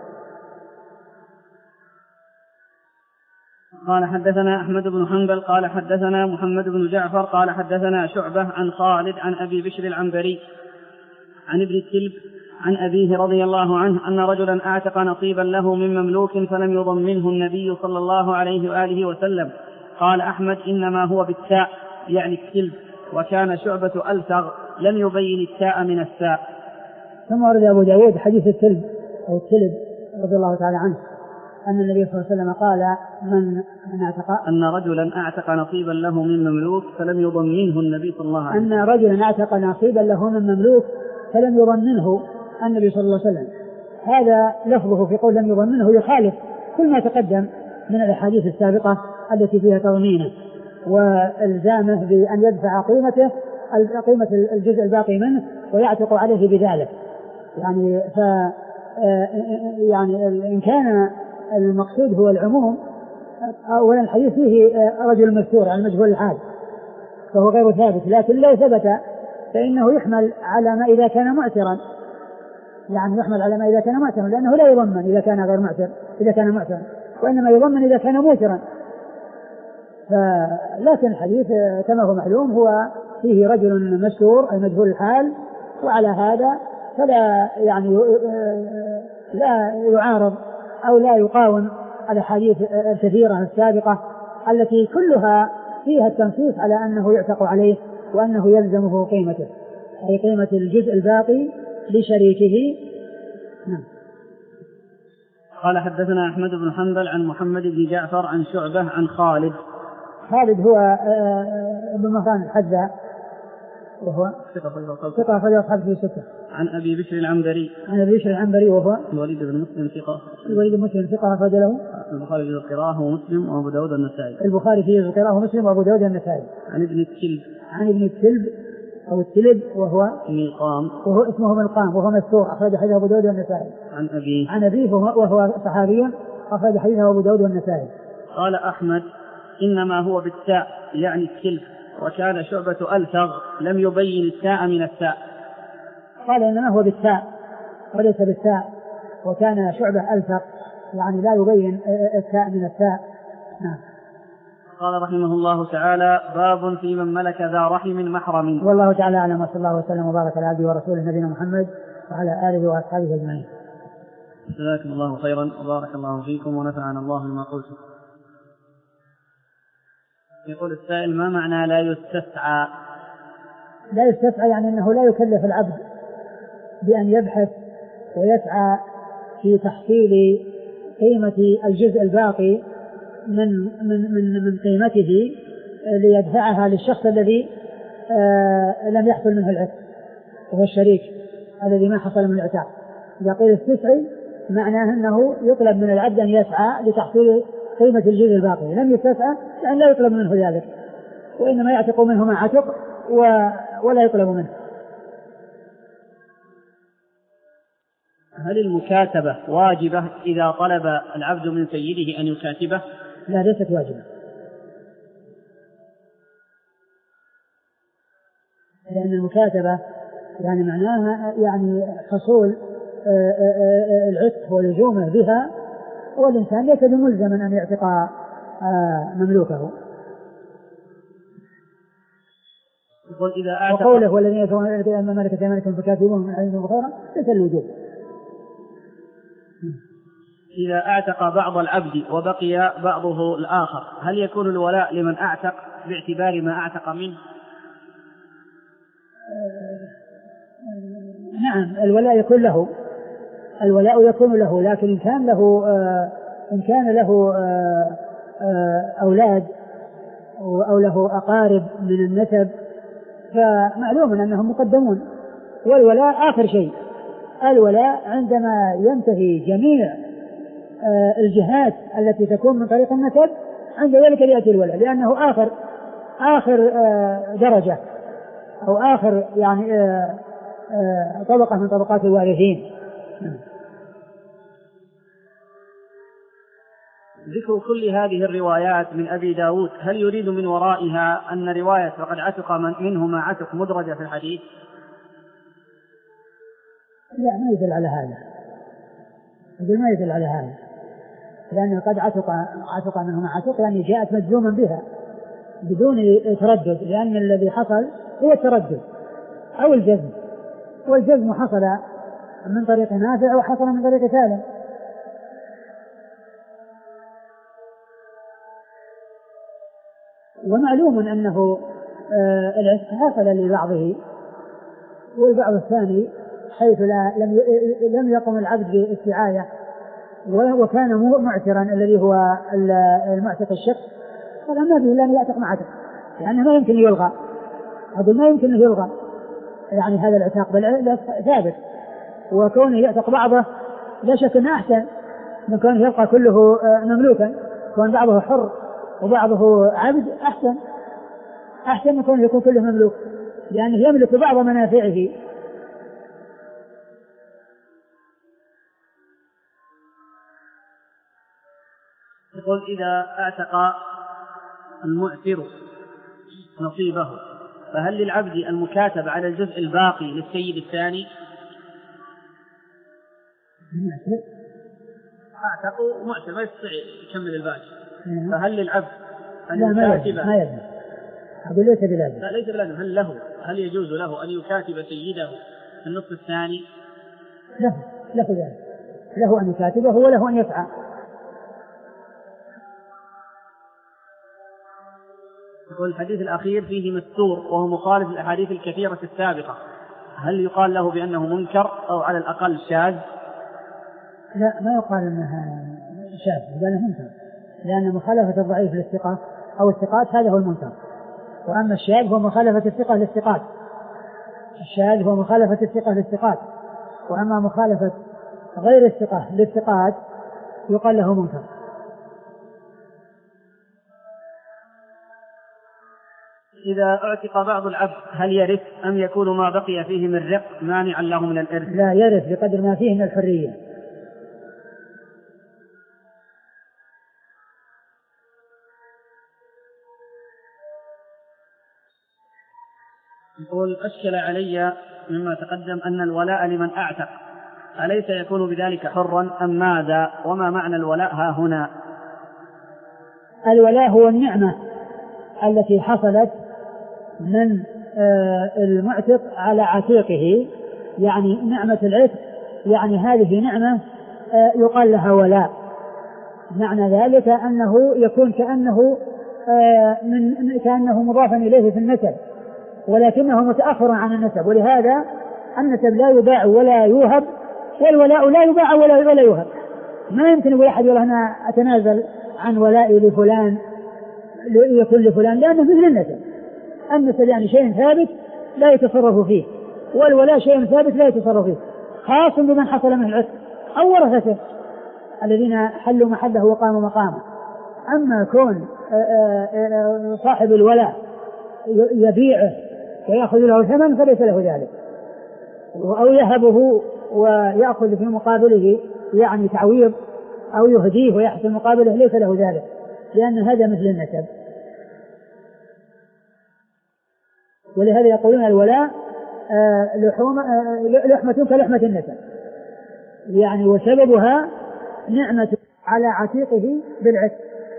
قال حدثنا أحمد بن حنبل قال حدثنا محمد بن جعفر قال حدثنا شعبة عن خالد عن أبي بشر العنبري عن ابن الكلب عن أبيه رضي الله عنه أن رجلا أعتق نصيبا له من مملوك فلم يضمنه النبي صلى الله عليه وآله وسلم. قال أحمد: إنما هو بالتاء يعني الكلب، وكان شعبة ألثغ لم يبين التاء من الساء. ثم ورد أبو داود حديث الكلب أو الكلب رضي الله تعالى عنه أن النبي صلى الله عليه وسلم قال: من من اعتق أن رجلا أعتق نصيبا له من مملوك فلم يضمنه النبي صلى الله عليه وسلم. أن رجلا أعتق نصيبا له من مملوك فلم يضمنه النبي صلى الله عليه وسلم. هذا لفظه في قول لم يضمنه يخالف كل ما تقدم من الأحاديث السابقة التي فيها تضمينه والزامه بأن يدفع قيمته قيمة الجزء الباقي منه ويعتق عليه بذلك. يعني ف يعني إن كان المقصود هو العموم، أولا الحديث فيه رجل مذكور عن مجهول الحال فهو غير ثابت، لكن لو ثبت فإنه يحمل على ما إذا كان معسرا، يعني يحمل على ما إذا كان معسرا، لأنه لا يضمن إذا كان غير معسر إذا كان معسرا، وإنما يضمن إذا كان موسرا. لكن الحديث كما هو معلوم هو فيه رجل مشهور أي مجهول الحال، وعلى هذا فلا يعني لا يعارض أو لا يقاوم الأحاديث الكثيرة السابقة التي كلها فيها التنصيص على أنه يعتق عليه وأنه يلزمه قيمته، أي قيمة الجزء الباقي لشريكه. نعم. قال حدثنا أحمد بن حنبل عن محمد بن جعفر عن شعبة عن خالد. خالد هو ابن مهران الحذاء وهو ثقة أخرج أصحاب في الستة. عن أبي بشر العنبري عن أبي بشر العنبري وهو الوليد بن مسلم ثقة. الوليد بن مسلم ثقة أخرج له البخاري في القراءة ومسلم وأبو داود النسائي. البخاري في القراءة ومسلم وأبو داود النسائي. عن ابن الكلب عن ابن الكلب أو التلب وهو ملقام وهو اسمه ملقام وهو مستور أخرج حديثه أبو داود النسائي. عن أبيه عن أبيه وهو صحابي أخرج حديثه أبو داود النسائي. قال أحمد: إنما هو بالتاء يعني الكلب، وكان شعبة ألثغ لم يبين التاء من التاء. قال إنما هو بالتاء وليس بالتاء، وكان شعبة ألثغ يعني لا يبين التاء من التاء. نعم. قال رحمه الله تعالى: باب في من ملك ذا رحم محرم. والله تعالى أعلم، وصلى الله وسلم وبارك على عبده ورسوله نبينا محمد وعلى آله وأصحابه أجمعين. جزاكم الله خيرا وبارك الله فيكم ونفعنا الله بما قلتم. يقول السائل: ما معنى لا يستسعى؟ لا يستسعى يعني أنه لا يكلف العبد بأن يبحث ويسعى في تحصيل قيمة الجزء الباقي من من من من قيمته ليدفعها للشخص الذي آه لم يحصل منه العتق وهو الشريك الذي ما حصل منه العتق. إذا قيل استسعي معناه أنه يطلب من العبد أن يسعى لتحصيل قيمة الجزء الباقي، لم يستسعى لأن لا يطلب منه ذلك، وإنما يعتق منه ما عتق ولا يطلب منه. هل المكاتبة واجبة إذا طلب العبد من سيده أن يكاتبه؟ لا، ليست واجبة، لأن المكاتبة يعني معناها يعني حصول العتق ولزومه بها، والإنسان ليس بملزم أن يعتق مملوكه. وقوله والذين يتولون أما ملكت أيمانكم فكاتبوهم من عليهم بخيرا ليس الوجوب. إذا أعتق بعض العبد وبقي بعضه الآخر هل يكون الولاء لمن أعتق باعتبار ما أعتق منه؟ نعم، الولاء يكون له، الولاء يكون له، لكن إن كان له إن كان له أولاد أو له أقارب من النسب فمعلوم أنهم مقدمون، والولاء آخر شيء. الولاء عندما ينتهي جميع الجهات التي تكون من طريق النسب عند ذلك يأتي الولاء، لأنه آخر آخر درجة أو آخر يعني طبقة من طبقات الوارثين. ذكر كل هذه الروايات من أبي داود هل يريد من ورائها أن رواية وقد عتق منه ما عتق مدرجة في الحديث؟ لا، ما يدل على هذا، ما يدل على هذا، لأنه قد عتق عتق منه ما عتق يعني جاءت مجزوما بها بدون تردد، لأن الذي حصل هو التردد أو الجزم، والجزم حصل من طريق نافع وحصل من طريق سالم. ومعلوم أنه العتق حصل لبعضه والبعض الثاني حيث لا لم لم يقم العبد باستعاية وكان معترا الذي هو المعتق الشخص، فلما به لأن يعتق معتق، لأنه ما يمكن يلغى، هذا ما يمكن يلغى يعني هذا العتاق بل ثابت، وكونه يعتق بعضه لا شك أنه أحسن من كونه يبقى كله مملوكا، كون بعضه حر وبعضه عبد أحسن أحسن من كونه يكون كله مملوك، لأنه يملك بعض منافعه. يقول إذا اعتق المعتر نصيبه فهل للعبد المكاتب على الجزء الباقي للسيد الثاني؟ اعتق معتر ما يستطيع يكمل الباقي، فهل للعبد أن يكاتب؟ ما يلزم، أقول ليس بلازم. لا ليس بلازم، هل له هل يجوز له أن يكاتب سيده النصف الثاني؟ له له ذلك، له أن يكاتبه وله أن يفعل. يقول الحديث الأخير فيه مستور وهو مخالف للأحاديث الكثيرة السابقة، هل يقال له بأنه منكر أو على الأقل شاذ؟ لا، ما يقال أنها شاذ بل منكر، لأن مخالفة الضعيف للثقة أو الثقات هذا هو المنكر، وأما الشاذ هو مخالفة الثقة للثقات، الشاذ هو مخالفة الثقة للثقات، وأما مخالفة غير الثقة للثقات يقال له منكر. إذا اعتق بعض العبد هل يرث أم يكون ما بقي فيه من رق مانعا له من الإرث؟ لا، يرث بقدر ما فيه من الحرية. يقول أشكل علي مما تقدم أن الولاء لمن أعتق أليس يكون بذلك حرا أم ماذا، وما معنى الولاء ها هنا؟ الولاء هو النعمة التي حصلت من المعتق على عتيقه، يعني نعمة العتق، يعني هذه نعمة يقال لها ولاء، معنى ذلك أنه يكون كأنه من كأنه مضافا إليه في النسب، ولكنه متأخر عن النسب، ولهذا النسب لا يباع ولا يوهب، والولاء لا يباع ولا ولا يوهب. ما يمكن يقول أحد والله أنا أتنازل عن ولائي لفلان يكون لفلان، لأنه مثل النسب، النسب يعني شيء ثابت لا يتصرف فيه، والولاء شيء ثابت لا يتصرف فيه، خاص بمن حصل منه العتق أو ورثته الذين حلوا محله وقاموا مقامه. أما كون صاحب الولاء يبيعه ويأخذ له ثمن فليس له ذلك، أو يهبه ويأخذ في مقابله يعني تعويض أو يهديه ويحصل مقابله ليس له ذلك، لأن هذا مثل النسب. ولهذا يقولون الولاء لحوم لحمة كلحمة النسب، يعني وسببها نعمة على عتيقه بالعتق.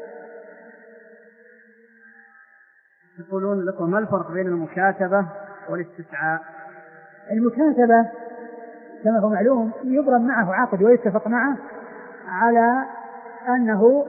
يقولون لكم ما الفرق بين المكاتبة والاستسعاء؟ المكاتبة كما هو معلوم يبرم معه عقد ويتفق معه على أنه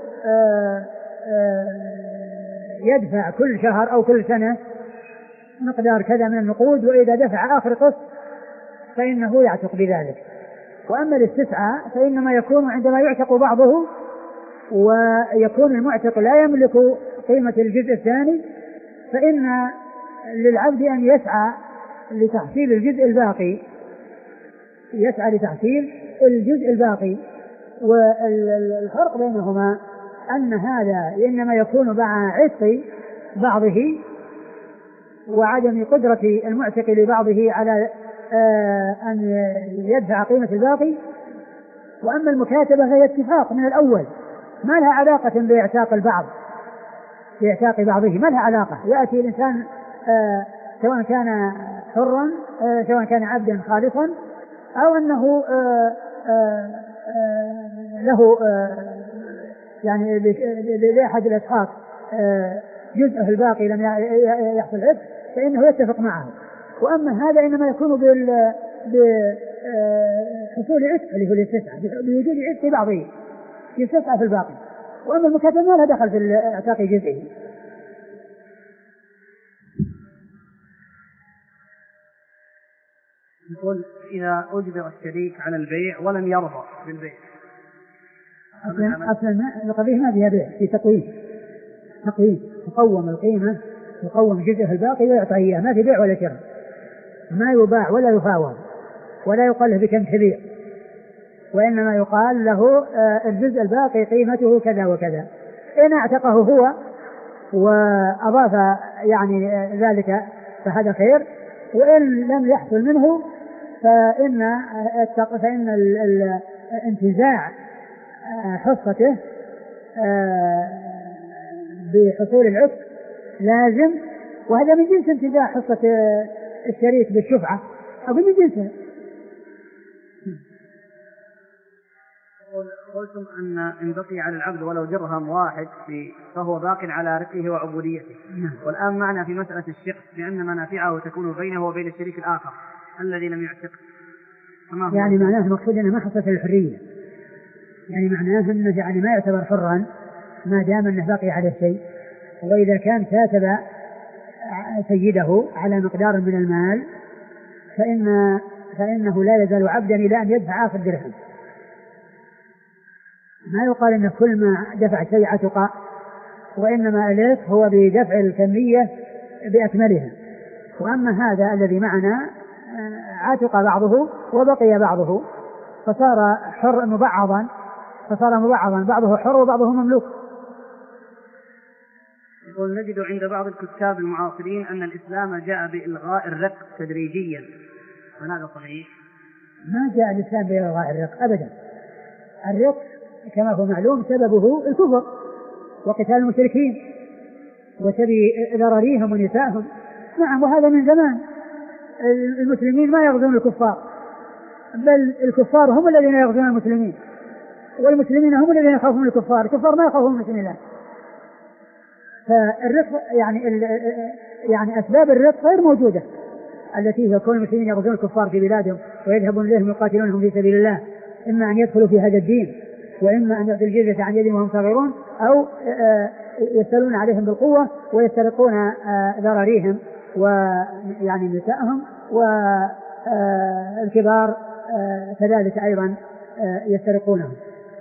يدفع كل شهر أو كل سنة مقدار كذا من النقود، وإذا دفع آخر قسط فإنه يعتق بذلك. وأما الاستسعاء فإنما يكون عندما يعتق بعضه ويكون المعتق لا يملك قيمة الجزء الثاني، فإن للعبد أن يسعى لتحصيل الجزء الباقي، يسعى لتحصيل الجزء الباقي. والفرق بينهما أن هذا إنما يكون مع عتق بعضه وعدم قدرة المعتق لبعضه على أن يدفع قيمة الباقي. وأما المكاتبة فهي اتفاق من الأول، ما لها علاقة باعتاق البعض، باعتاق بعضه ما لها علاقة. يأتي الإنسان سواء كان حرا سواء كان عبدا خالصا أو أنه له يعني لأحد الأشخاص جزءه الباقي لم يحصل عتق فإنه يتفق معه. وأما هذا إنما يكون بحصول عتق اللي هو الاستسعاء، بوجود عتق بعضه يستسعى في الباقي. وأما المكاتبة ما لها دخل في اعتاق جزئه. يقول إذا أجبر الشريك على البيع ولم يرضى بالبيع، أصلا أصلا القضية ما فيها بيع، في تقويم، تقويم تقوم القيمة، تقوم جزءه الباقي ويعطى إياه، ما في بيع ولا شراء، ما يباع ولا يفاوض ولا يقال له بكم تبيع، وإنما يقال له الجزء الباقي قيمته كذا وكذا. إن اعتقه هو وأضاف يعني ذلك فهذا خير، وإن لم يحصل منه فإن فإن انتزاع حصته بحصول العتق لازم، وهذا من جنس انتزاع حصة الشريك بالشفعة أو من جنسه. قلتم أن إن بقي على العبد ولو درهم واحد فهو باق على رقه وعبوديته. والآن معنا في مسألة الشق بأن منافعه تكون بينه وبين الشريك الآخر الذي لم يعتق. يعني معناه مقصود أنه ما حصلت الحرية، يعني معناه أنه يعني ما يعتبر حرا ما دام أنه باقي على الشيء. وإذا كان كاتب سيده على مقدار من المال فإن فإنه لا يزال عبدا إلى أن يدفع آخر درهم. ما يقال أن كل ما دفع شيء عتق، وإنما إليك هو بدفع الكمية بأكملها. وأما هذا الذي معنا عتق بعضه وبقي بعضه فصار حر مبعضا، فصار مبعضا بعضه حر وبعضه مملوك. يقول نجد عند بعض الكتاب المعاصرين أن الإسلام جاء بإلغاء الرق تدريجيا، وهذا صحيح؟ ما جاء الإسلام بإلغاء الرق أبدا. الرق كما هو معلوم سببه الكفر وقتال المشركين وسبي ذراريهم ونسائهم. نعم، وهذا من زمان. المسلمين ما يغزون الكفار، بل الكفار هم الذين يغزون المسلمين، والمسلمين هم الذين يخافون الكفار، الكفار ما يخافون المسلمين. فالرق يعني يعني أسباب الرق غير موجودة، التي هي كون المسلمين يغزون الكفار في بلادهم ويذهبون إليهم يقاتلونهم في سبيل الله، إما أن يدخلوا في هذا الدين وإما أن يعطوا الجزية عن يدهم وهم صغيرون، أو يستلون عليهم بالقوة ويسترقون ذراريهم ويعني نسائهم، والكبار كذلك أيضا يسترقونهم.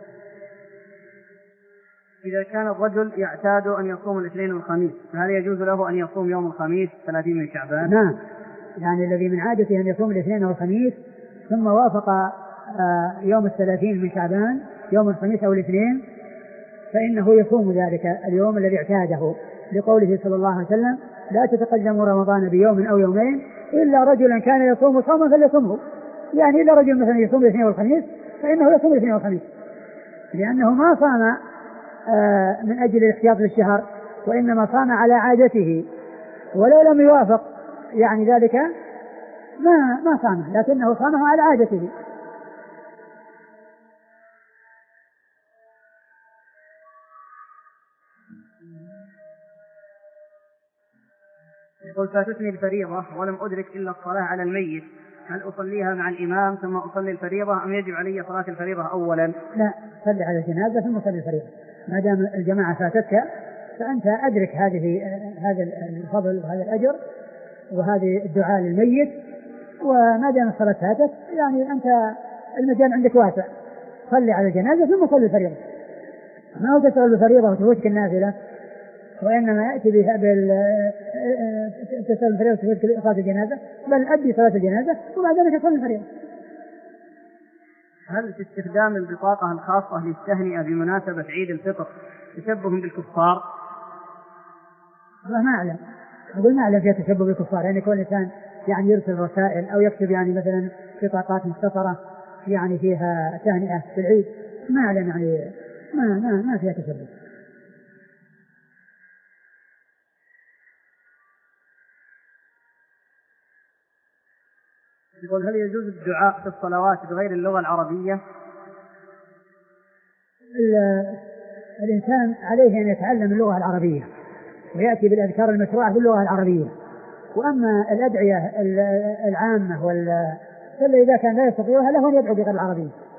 إذا كان الرجل يعتاد أن يصوم الاثنين والخميس فهل يجوز له أن يصوم يوم الخميس ثلاثين من شعبان؟ نعم، يعني الذي من عادته أن يصوم الاثنين والخميس ثم وافق يوم الثلاثين من شعبان يوم الخميس أو الاثنين فإنه يصوم ذلك اليوم الذي اعتاده، لقوله صلى الله عليه وسلم: لا تتقدموا رمضان بيوم أو يومين إلا رجلا كان يصوم صوما فليصومه. يعني إلا رجل مثلا يصوم الاثنين والخميس فإنه يصوم الاثنين والخميس، لأنه ما صام من أجل الاحتياط للشهر، وإنما صام على عادته، ولو لم يوافق يعني ذلك ما ما صامه، لكنه صامه على عادته. يقول فاتتني الفريضة ولم أدرك إلا الصلاة على الميت، هل أصليها مع الإمام ثم أصلي الفريضة أم يجب علي صلاة الفريضة أولا؟ لا، صلي على الجنازة ثم صلي الفريضة، ما دام الجماعة فاتتك فأنت أدرك هذه هذا الفضل وهذا الأجر وهذه الدعاء للميت، وما دام الصلاة فاتت يعني أنت المجال عندك واسع، صلي على الجنازة ثم صلي الفريضة، ما هو تشتغل بالفريضة وتفوتك النافلة، وإنما يأتي بها بال تشتغل الفريضة وتفوتك صلاة الجنازة، بل أدي صلاة الجنازة وبعد ذلك صلي الفريضة. هل في استخدام البطاقة الخاصة للتهنئة بمناسبة عيد الفطر تشبه بالكفار؟ والله ما أعلم، أقول ما أعلم فيها تشبه بالكفار، يعني كل إنسان يعني يرسل رسائل أو يكتب يعني مثلا بطاقات مختصرة يعني فيها تهنئة في العيد، ما أعلم يعني ما ما ما فيها تشبه. يقول هل يجوز الدعاء في الصلوات بغير اللغة العربية؟ الإنسان عليه أن يتعلم اللغة العربية ويأتي بالأذكار المشروعة باللغة العربية، وأما الأدعية العامة فإذا كان لا يستطيعها له أن يدعو بغير العربية.